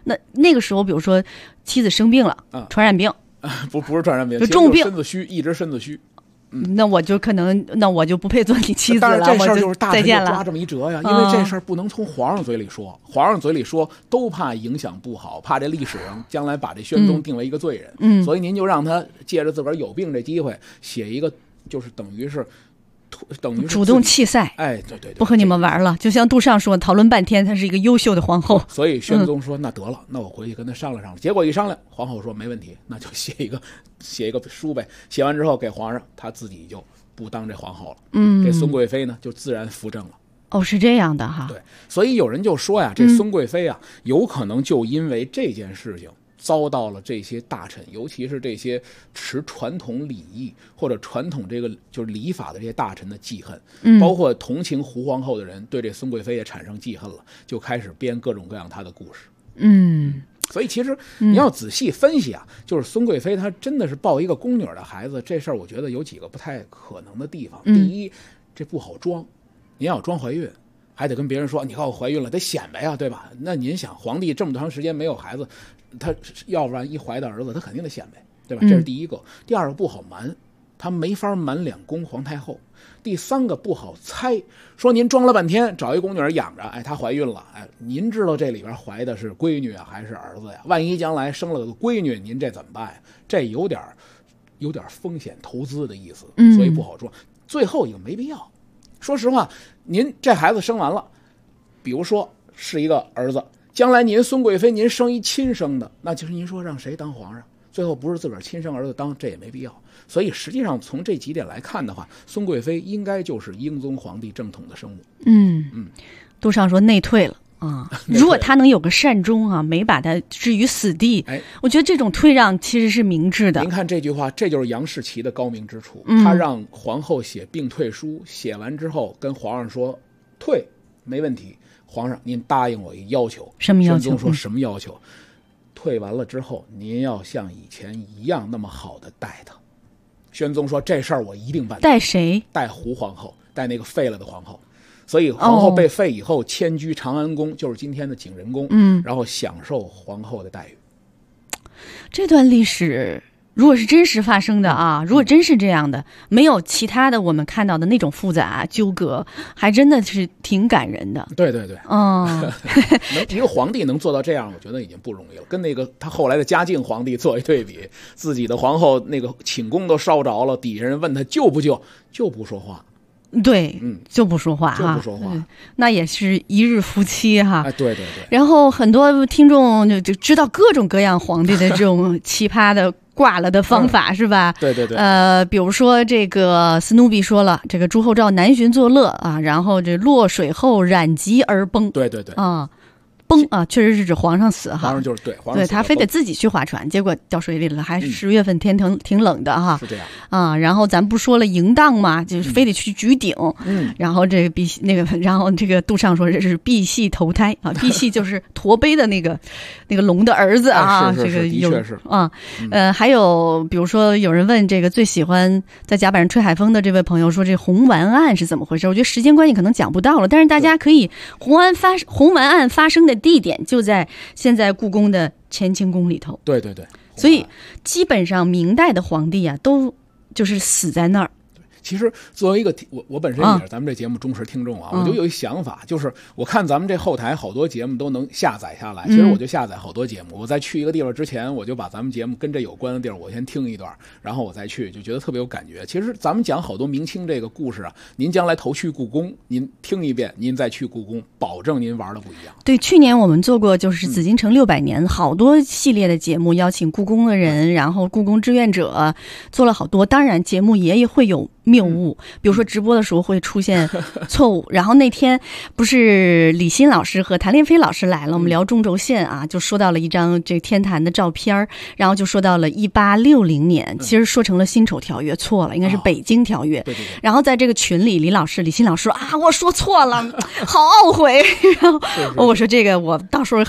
C: 那个时候，比如说妻子生病了，传染病，
D: 不是传染病，
C: 就重病，
D: 身子虚，一直身子虚。
C: 那我就不配做你妻子了。
D: 但是这事儿就是大臣就
C: 再见了，
D: 抓这么一折呀，因为这事儿不能从皇上嘴里说，皇上嘴里说都怕影响不好，怕这历史上将来把这宣宗定为一个罪人。所以您就让他借着自个儿有病这机会写一个，就是等于是
C: 主动弃赛。
D: 哎，对，
C: 不和你们玩了。就像杜尚说，讨论半天，她是一个优秀的皇后。
D: 所以宣宗说，那得了，那我回去跟他商量商量。结果一商量，皇后说没问题，那就写一个书呗。写完之后给皇上，他自己就不当这皇后了。这孙贵妃呢就自然扶正了。
C: 哦，是这样的哈。
D: 对，所以有人就说呀，这孙贵妃啊，有可能就因为这件事情遭到了这些大臣，尤其是这些持传统礼义或者传统这个就是礼法的这些大臣的记恨，包括同情胡皇后的人对这孙贵妃也产生记恨了，就开始编各种各样她的故事。所以其实你要仔细分析啊，就是孙贵妃她真的是抱一个宫女的孩子，这事儿我觉得有几个不太可能的地方。第一，这不好装，您要装怀孕，还得跟别人说你看我怀孕了，得显摆呀，对吧？那您想，皇帝这么长时间没有孩子，他要不然一怀的儿子，他肯定得显摆，对吧？这是第一个。第二个不好瞒，他没法瞒两宫皇太后。第三个不好猜，说您装了半天，找一宫女养着，哎，她怀孕了，哎，您知道这里边怀的是闺女啊还是儿子呀？万一将来生了个闺女，您这怎么办呀？这有点风险投资的意思，所以不好装。最后一个没必要。说实话，您这孩子生完了，比如说是一个儿子，将来您孙贵妃您生一亲生的，那就是您说让谁当皇上？最后不是自个儿亲生儿子当，这也没必要。所以实际上从这几点来看的话，孙贵妃应该就是英宗皇帝正统的生母。
C: 杜尚说内退了啊，如果他能有个善终啊，没把他置于死地，我觉得这种退让其实是明智的。
D: 您看这句话，这就是杨士奇的高明之处。他让皇后写病退书，写完之后跟皇上说退没问题，皇上您答应我一要求。
C: 什么要求？
D: 宣宗说什么要求？退完了之后，您要像以前一样那么好的待他。宣宗说这事儿我一定办。
C: 带谁？
D: 带胡皇后，带那个废了的皇后。所以皇后被废以后，迁居长安宫，就是今天的景仁宫，然后享受皇后的待遇。
C: 这段历史如果是真实发生的啊，如果真是这样的，没有其他的我们看到的那种复杂纠葛，还真的是挺感人的。
D: 对，一个皇帝能做到这样，我觉得已经不容易了。跟那个他后来的嘉靖皇帝做一对比，自己的皇后那个寝宫都烧着了，底下人问他救不救，就不说话。
C: 对，就不说话哈，
D: 就不说话，
C: 那也是一日夫妻哈。
D: 哎，对。
C: 然后很多听众就知道各种各样皇帝的这种奇葩的挂了的方法，是吧？
D: 对。
C: 比如说这个斯努比说了，这个朱厚照南巡作乐啊，然后这落水后染疾而崩。
D: 对
C: 啊。崩啊，确实是指皇上死哈，
D: 皇上就是皇上
C: 对他非得自己去划船，结果掉水里了，还10月份天挺冷的哈，
D: 是这样
C: 啊。然后咱不说了淫荡嘛，就是非得去举鼎，然后这个然后这个杜尚说这是赑屃投胎啊，赑屃就是驼背的那个龙的儿子啊，
D: 这
C: 个有
D: 的确是
C: 啊，还有比如说有人问这个最喜欢在甲板上吹海风的这位朋友说这红丸案是怎么回事？我觉得时间关系可能讲不到了，但是大家可以红丸案发生的地点就在现在故宫的乾清宫里头。
D: 对，
C: 所以基本上明代的皇帝啊，都就是死在那儿。
D: 其实作为一个我本身也是咱们这节目忠实听众啊，我就有一想法，就是我看咱们这后台好多节目都能下载下来，其实我就下载好多节目，我在去一个地方之前，我就把咱们节目跟这有关的地儿我先听一段，然后我再去，就觉得特别有感觉。其实咱们讲好多明清这个故事啊，您将来头去故宫，您听一遍，您再去故宫，保证您玩的不一样。
C: 对，去年我们做过就是紫禁城600年好多系列的节目，邀请故宫的人，然后故宫志愿者做了好多，当然节目也会有谬误，比如说直播的时候会出现错误。然后那天不是李欣老师和谭连飞老师来了，我们聊中轴线啊，就说到了一张这天坛的照片，然后就说到了1860年，其实说成了辛丑条约，错了，应该是北京条约。
D: 对。
C: 然后在这个群里，李欣老师说啊，我说错了，好懊悔。然后我说这个我到时候和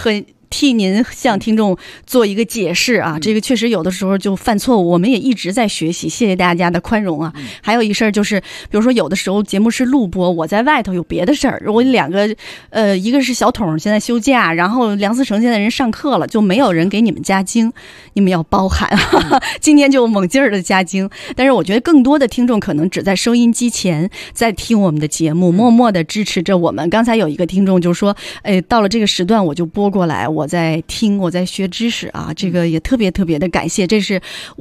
C: 替您向听众做一个解释啊，这个确实有的时候就犯错误，我们也一直在学习，谢谢大家的宽容啊。还有一事儿就是，比如说有的时候节目是录播，我在外头有别的事儿，我两个一个是小董现在休假，然后梁思成现在人上课了，就没有人给你们加精，你们要包涵啊。今天就猛劲儿的加精，但是我觉得更多的听众可能只在收音机前在听我们的节目，默默的支持着我们。刚才有一个听众就说，到了这个时段我就拨过来，我在听，我在学知识啊，这个也特别特别的感谢。这是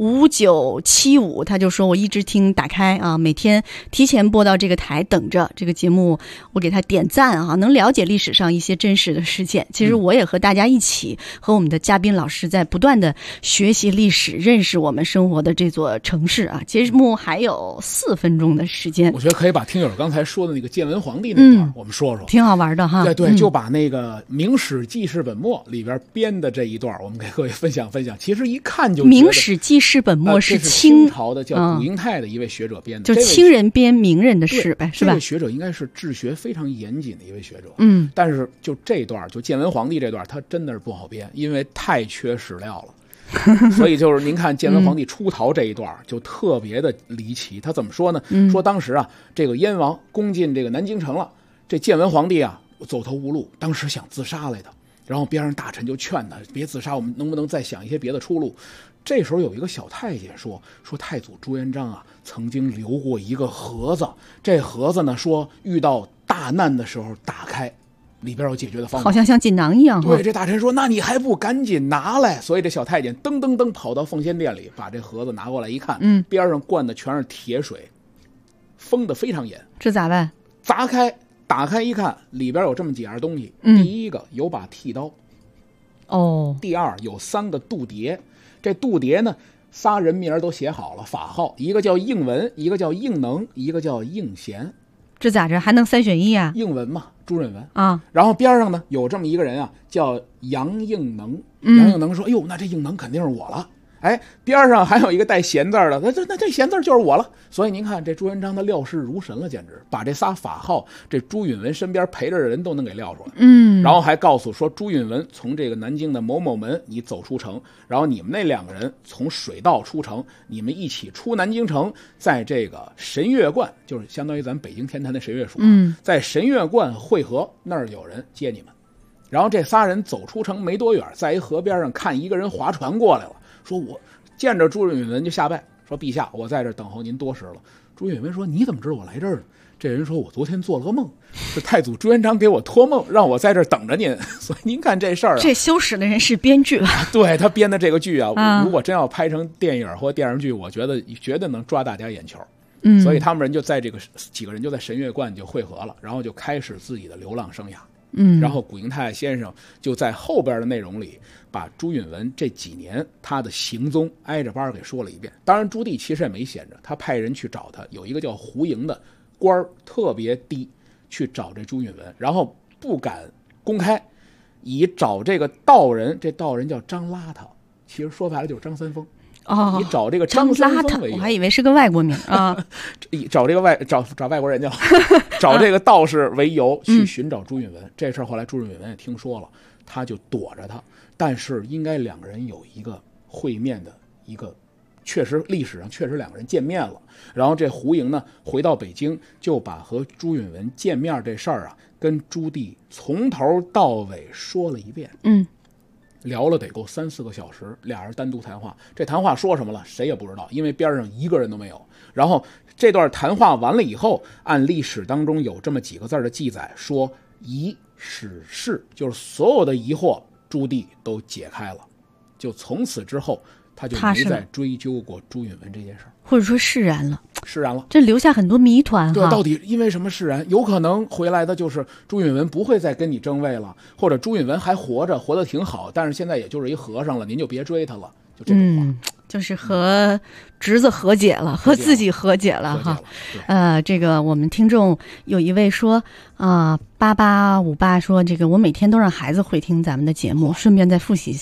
C: 5975，他就说我一直听打开啊，每天提前播到这个台，等着这个节目，我给他点赞啊，能了解历史上一些真实的事件。其实我也和大家一起，和我们的嘉宾老师在不断的学习历史，认识我们生活的这座城市啊。节目还有4分钟的时间，
D: 我觉得可以把听友刚才说的那个建文皇帝那段我们说说，
C: 挺好玩的哈。
D: 对，就把那个《明史记事本末》里边编的这一段，我们给各位分享分享。其实一看就觉得
C: 明史记事本末是
D: 清朝的叫古英泰的一位学者编的，
C: 就是清人编名人的史呗，是吧？
D: 这位学者应该是治学非常严谨的一位学者，但是就这段，就建文皇帝这段，他真的是不好编，因为太缺史料了。所以就是您看建文皇帝出逃这一段就特别的离奇。他怎么说呢？说当时啊，这个燕王攻进这个南京城了，这建文皇帝啊走投无路，当时想自杀来的。然后边上大臣就劝他别自杀，我们能不能再想一些别的出路？这时候有一个小太监说太祖朱元璋啊曾经留过一个盒子，这盒子呢说遇到大难的时候打开，里边有解决的方法，
C: 好像像锦囊一样。
D: 对，这大臣说那你还不赶紧拿来？所以这小太监噔噔噔跑到奉先殿里，把这盒子拿过来一看，边上灌的全是铁水，封得非常严。
C: 这咋办？
D: 打开一看，里边有这么几样东西。第一个有把剃刀，第二有3个度牒。这度牒呢，3人名都写好了，法号，一个叫应文，一个叫应能，一个叫应贤。
C: 这咋着还能3选1啊？
D: 应文嘛，朱允文
C: 啊。
D: 然后边上呢有这么一个人啊，叫杨应能。杨应能说：“哎呦，那这应能肯定是我了。”哎，边上还有一个带贤字的，那这贤字就是我了。所以您看，这朱元璋他料事如神了，简直把这仨法号，这朱允文身边陪着的人都能给料出来。然后还告诉说，朱允文从这个南京的某某门你走出城，然后你们那2个人从水道出城，你们一起出南京城，在这个神乐观，就是相当于咱北京天坛的神乐署，在神乐观汇合，那儿有人接你们。然后这仨人走出城没多远，在一河边上看一个人划船过来了。说我见着朱允文就下拜，说陛下，我在这等候您多时了。朱允文说你怎么知道我来这儿呢？这人说我昨天做了个梦，是太祖朱元璋给我托梦，让我在这儿等着您。所以您看这事儿啊，
C: 这羞耻的人是编剧吧？
D: 对，他编的这个剧啊，如果真要拍成电影或电视剧，我觉得绝对能抓大家眼球。所以他们人就在这个几个人就在神乐观就汇合了，然后就开始自己的流浪生涯。然后古英泰先生就在后边的内容里把朱允文这几年他的行踪挨着班给说了一遍。当然朱棣其实也没闲着，他派人去找他，有一个叫胡营的官特别低，去找这朱允文，然后不敢公开，以找这个道人，这道人叫张邋遢，其实说白了就是张三丰。你找这个张三丰为由，
C: 我还以为是个外国名啊。
D: 找这个找外国人去了，找这个道士为由去寻找朱允文。这事儿后来朱允文也听说了，他就躲着他。但是应该2个人有一个会面的一个，确实历史上确实2个人见面了。然后这胡营呢回到北京，就把和朱允文见面这事儿啊，跟朱棣从头到尾说了一遍。聊了得够3-4个小时，俩人单独谈话。这谈话说什么了，谁也不知道，因为边上一个人都没有。然后这段谈话完了以后，按历史当中有这么几个字的记载，说疑始释，就是所有的疑惑，朱棣都解开了。就从此之后，他就没再追究过朱允文这件事，
C: 或者说释然了。
D: 释然了，
C: 这留下很多谜团。
D: 对，到底因为什么释然？有可能回来的就是朱允文不会再跟你争位了，或者朱允文还活着，活得挺好，但是现在也就是一和尚了，您就别追他了，就这种话。
C: 就是和侄子和解了，和自己和解了哈。这个我们听众有一位说8858说，这个我每天都让孩子会听咱们的节目，顺便再复习一下。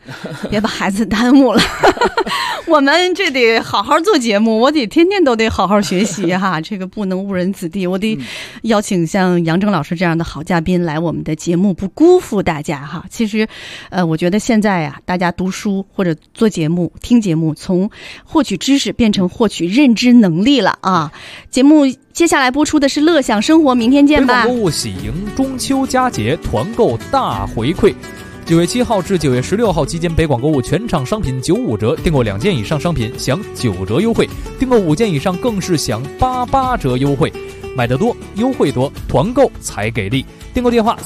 C: 别把孩子耽误了。我们这得好好做节目，我得天天都得好好学习哈，这个不能误人子弟。我得邀请像杨铮老师这样的好嘉宾来我们的节目，不辜负大家哈。其实，我觉得现在呀，大家读书或者做节目、听节目，从获取知识变成获取认知能力了啊。节目接下来播出的是《乐享生活》，明天见吧。
L: 北广购物喜迎中秋佳节团购大回馈。9月7号至9月16号期间，北广购物全场商品95折，订购2件以上商品享9折优惠，订购5件以上更是享88折优惠。买得多，优惠多，团购才给力。订购电话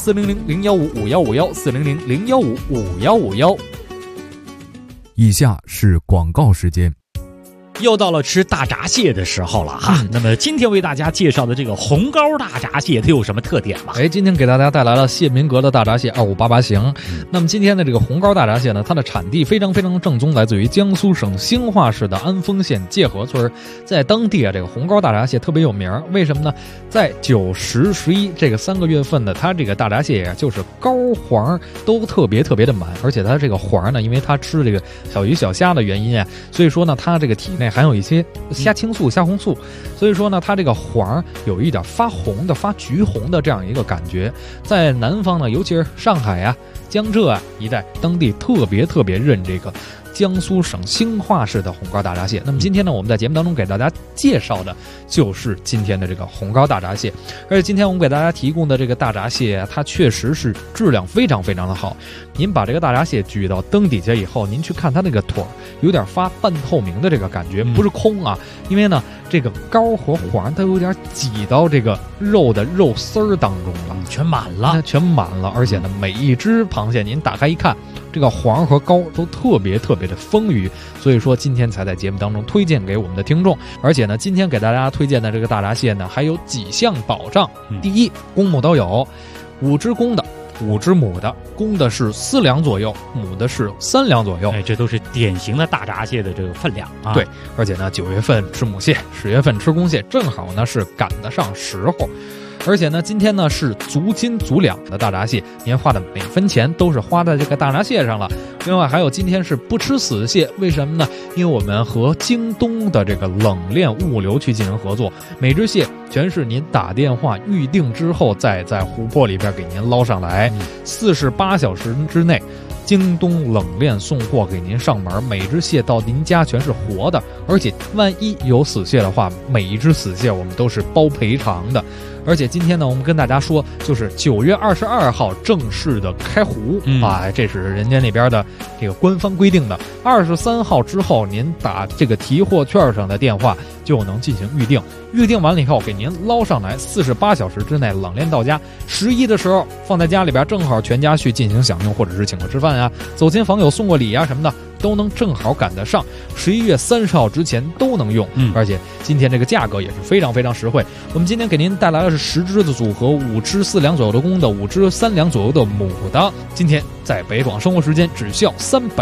L: 400-015-5151，400-015-5151。
M: 以下是广告时间。
N: 又到了吃大闸蟹的时候了哈。那么今天为大家介绍的这个红膏大闸蟹，它有什么特点吗？
L: 今天给大家带来了谢民阁的大闸蟹2588型。那么今天的这个红膏大闸蟹呢，它的产地非常非常正宗，来自于江苏省兴化市的安丰县界河村。在当地啊，这个红膏大闸蟹特别有名，为什么呢？在9、10、11这个3个月份呢，它这个大闸蟹呀，就是膏黄都特别特别的满，而且它这个黄呢，因为它吃这个小鱼小虾的原因啊，所以说呢，它这个体内含有一些虾青素、虾红素，所以说呢，它这个黄有一点发红的、发橘红的这样一个感觉。在南方呢，尤其是上海啊、江浙啊一带，当地特别特别认这个江苏省兴化市的红膏大闸蟹。那么今天呢，我们在节目当中给大家介绍的就是今天的这个红膏大闸蟹。而且今天我们给大家提供的这个大闸蟹，它确实是质量非常非常的好。您把这个大闸蟹举到灯底下以后，您去看它那个腿有点发半透明的这个感觉，不是空啊，因为呢这个膏和黄它有点挤到这个肉的肉丝儿当中了，
N: 全满了，
L: 而且呢每一只螃蟹您打开一看，这个黄和膏都特别特别的丰腴，所以说今天才在节目当中推荐给我们的听众。而且呢，今天给大家推荐的这个大闸蟹呢，还有几项保障。第一，公母都有，5只公的，5只母的，公的是4两左右，母的是3两左右。
N: 这都是典型的大闸蟹的这个分量啊。
L: 对，而且呢，9月份吃母蟹，10月份吃公蟹，正好呢是赶得上时候。而且呢，今天呢是足斤足两的大闸蟹，您花的每分钱都是花在这个大闸蟹上了。另外还有今天是不吃死蟹，为什么呢？因为我们和京东的这个冷链物流去进行合作，每只蟹全是您打电话预定之后，再在湖泊里边给您捞上来，48小时之内京东冷链送货给您上门，每只蟹到您家全是活的，而且万一有死蟹的话，每一只死蟹我们都是包赔偿的。而且今天呢，我们跟大家说，就是9月22号正式的开湖这是人家那边的这个官方规定的。23号之后，您打这个提货券上的电话就能进行预定，预定完了以后给您捞上来，48小时之内冷链到家。11的时候放在家里边，正好全家去进行享用，或者是请客吃饭啊，走亲访友送过礼啊什么的，都能正好赶得上。11月30号之前都能用，而且今天这个价格也是非常非常实惠。我们今天给您带来的是10只的组合，5只4两左右的公的，5只3两左右的母的。今天在北广生活时间只需要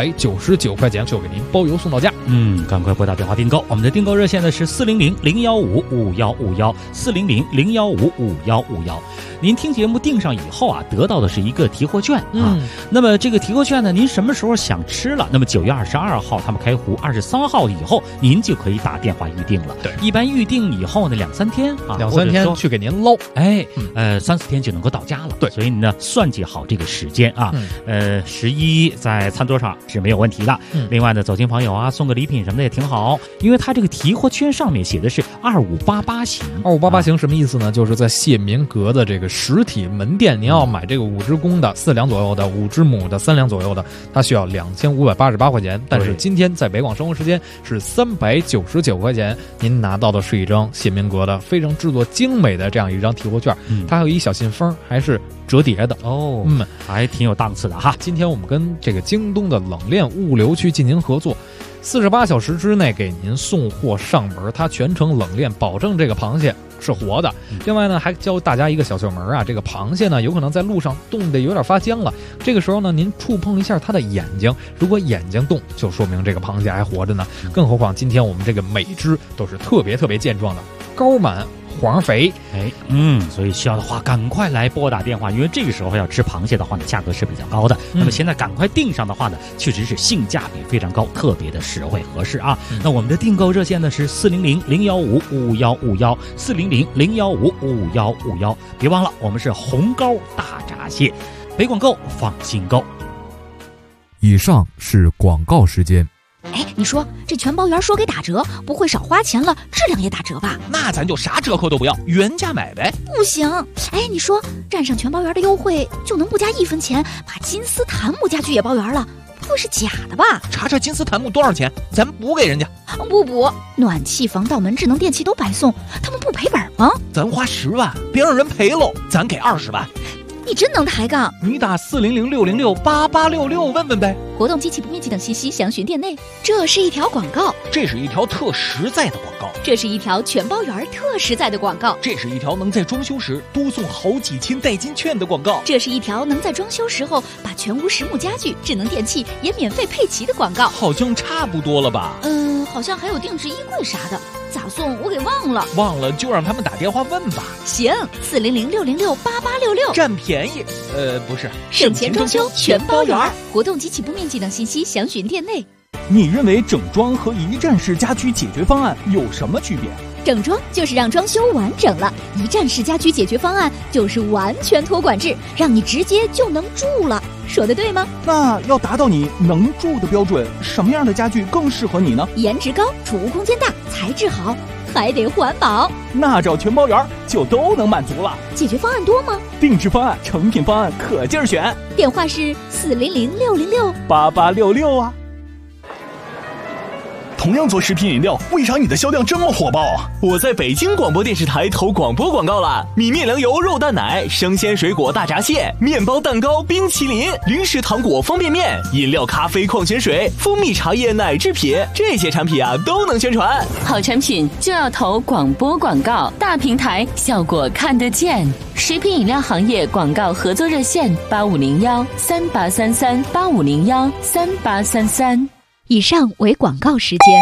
L: 399块钱，就给您包邮送到家。
N: 赶快拨打电话订购，我们的订购热线呢是400-015-5151，400-015-5151。您听节目订上以后啊，得到的是一个提货券啊。那么这个提货券呢，您什么时候想吃了，那么9月22号他们开湖，23号以后您就可以打电话预定了。
L: 对，
N: 一般预定以后呢2-3天啊
L: ，2-3天去给您捞
N: ，3-4天就能够到家了。
L: 对，
N: 所以呢算计好这个时间啊。11在餐桌上是没有问题的。另外呢，走亲访友啊，送个礼品什么的也挺好，因为它这个提货券上面写的是2588型。
L: 2588型什么意思呢？就是在谢民阁的这个实体门店，您要买这个5只公的4两左右的，5只母的3两左右的，它需要2588块钱。但是今天在北广生活时间是399块钱，您拿到的是一张谢民阁的非常制作精美的这样一张提货券，它还有一小信封，还是折叠的
N: 还挺有档次的哈。
L: 今天我们跟这个京东的冷链物流区进行合作，48小时之内给您送货上门，它全程冷链，保证这个螃蟹是活的。另外呢，还教大家一个小窍门啊，这个螃蟹呢有可能在路上冻得有点发僵了，这个时候呢您触碰一下它的眼睛，如果眼睛动，就说明这个螃蟹还活着呢。更何况今天我们这个每只都是特别特别健壮的，膏满黄肥。
N: 所以需要的话赶快来拨打电话，因为这个时候要吃螃蟹的话呢，价格是比较高的。那么现在赶快订上的话呢，确实是性价比非常高，特别的实惠合适啊。那我们的订购热线呢是400-015-55151，400-015-55151，别忘了我们是红膏大闸蟹，北广购放心购。
M: 以上是广告时间。
F: 哎，你说这全包园说给打折，不会少花钱了，质量也打折吧？
H: 那咱就啥折扣都不要，原价买呗。
F: 不行，哎，你说占上全包园的优惠，就能不加1分钱把金丝檀木家具也包园了？不会是假的吧？
H: 查查金丝檀木多少钱，咱补给人家。
F: 不补，暖气、防盗门、智能电器都白送，他们不赔本吗？
H: 咱花10万，别让人赔喽，咱给20万。
F: 你真能抬杠！
H: 你打400-606-8866问问呗。
F: 活动、机器不面积等信息详询店内。这是一条广告，
H: 这是一条特实在的广告，
F: 这是一条全包园特实在的广告，
H: 这是一条能在装修时多送好几千代金券的广告，
F: 这是一条能在装修时候把全屋实木家具、智能电器也免费配齐的广告。
H: 好像差不多了吧？
F: 好像还有定制衣柜啥的，咋送我给忘了。
H: 忘了就让他们打电话问吧。
F: 行，400-606-8866，
H: 占便宜。不是，
F: 省钱装修全包园，活动及起步面积等信息详询店内。
H: 你认为整装和一站式家居解决方案有什么区别？
F: 整装就是让装修完整了，一站式家居解决方案就是完全托管制，让你直接就能住了。说的对吗？
H: 那要达到你能住的标准，什么样的家具更适合你呢？
F: 颜值高，储物空间大，材质好，还得环保。
H: 那找全包园就都能满足了。
F: 解决方案多吗？
H: 定制方案、成品方案可劲儿选。
F: 电话是
H: 400-606-8866啊。
I: 同样做食品饮料，为啥你的销量这么火爆啊？我在北京广播电视台投广播广告了，米面粮油肉蛋奶、生鲜水果大闸蟹、面包蛋糕、冰淇淋、零食糖果、方便面、饮料、咖啡、矿泉水、蜂蜜茶叶、奶制品，这些产品啊都能宣传。
O: 好产品就要投广播广告，大平台效果看得见。食品饮料行业广告合作热线8501-3833-8501-3833。
F: 以上为广告时间。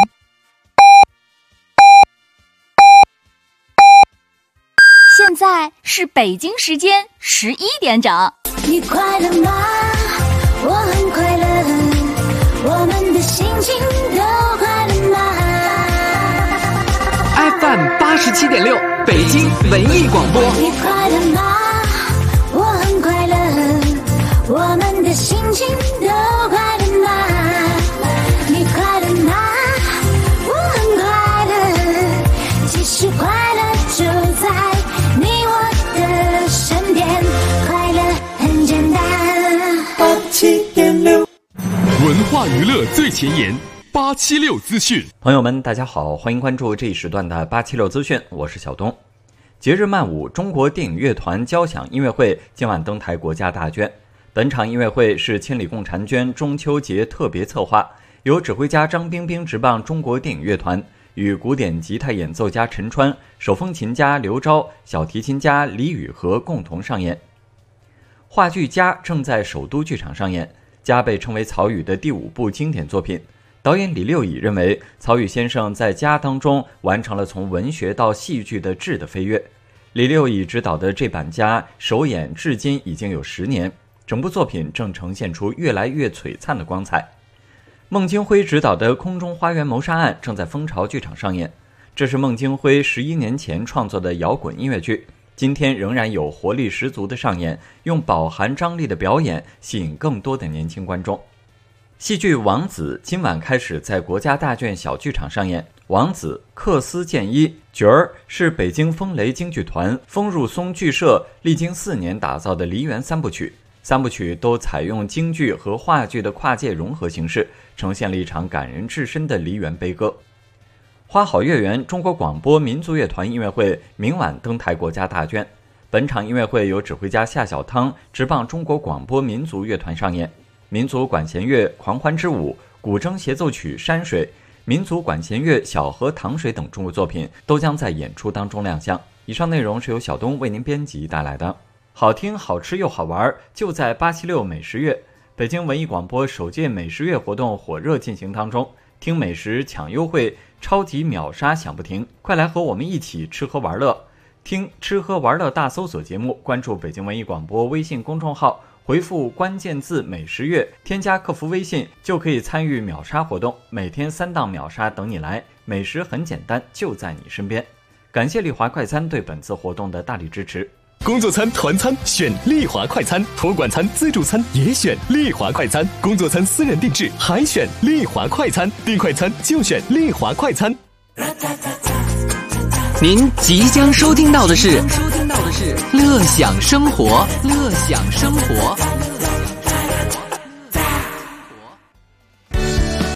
F: 现在是北京时间11点整。
J: 你快乐吗？我很快乐，我们的心情都快乐吗？
K: FM 87.6，北京文艺广播。
J: 你快乐吗？我很快乐，我们的心情都快乐吗？你快乐吗？我很快乐，其实快乐就在你我的身边，快乐很简单。87.6，
I: 文化娱乐最前沿，876资讯。
P: 朋友们，大家好，欢迎关注这一时段的876资讯，我是小东。节日漫舞中国电影乐团交响音乐会今晚登台国家大剧院。本场音乐会是千里共婵娟中秋节特别策划，由指挥家张冰冰执棒中国电影乐团，与古典吉他演奏家陈川、手风琴家刘钊、小提琴家李宇和共同上演。话剧《家》正在首都剧场上演，《家》被称为曹禺的第5部经典作品。导演李六乙认为，曹禺先生在《家》当中完成了从文学到戏剧的质的飞跃。李六乙执导的这版《家》首演至今已经有10年，整部作品正呈现出越来越璀璨的光彩。孟京辉执导的《空中花园谋杀案》正在蜂巢剧场上演，这是孟京辉11年前创作的摇滚音乐剧，今天仍然有活力十足的上演，用饱含张力的表演吸引更多的年轻观众。戏剧《王子》今晚开始在国家大剧院小剧场上演。王子、克斯建一、角儿是北京风雷京剧团风入松剧社历经4年打造的梨园3部曲，3部曲都采用京剧和话剧的跨界融合形式，呈现了一场感人至深的梨园悲歌。花好月圆中国广播民族乐团音乐会明晚登台国家大剧院。本场音乐会由指挥家夏小汤执棒中国广播民族乐团上演，民族管弦乐《狂欢之舞》、古筝协奏曲《山水》、民族管弦乐《小河淌水》等中国作品都将在演出当中亮相。以上内容是由小东为您编辑带来的。好听、好吃又好玩，就在876美食月。北京文艺广播首届美食月活动火热进行当中，听美食抢优惠，超级秒杀享不停，快来和我们一起吃喝玩乐。 听吃喝玩乐大搜索节目，关注北京文艺广播微信公众号，回复关键字美食月，添加客服微信就可以参与秒杀活动，每天3档秒杀等你来，美食很简单，就在你身边。感谢丽华快餐对本次活动的大力支持。
I: 工作餐、团餐选丽华快餐，托管餐、自助餐也选丽华快餐，工作餐私人定制还选丽华快餐，订快餐就选丽华快餐。
K: 您即将收听到的是乐享生活，乐享生活。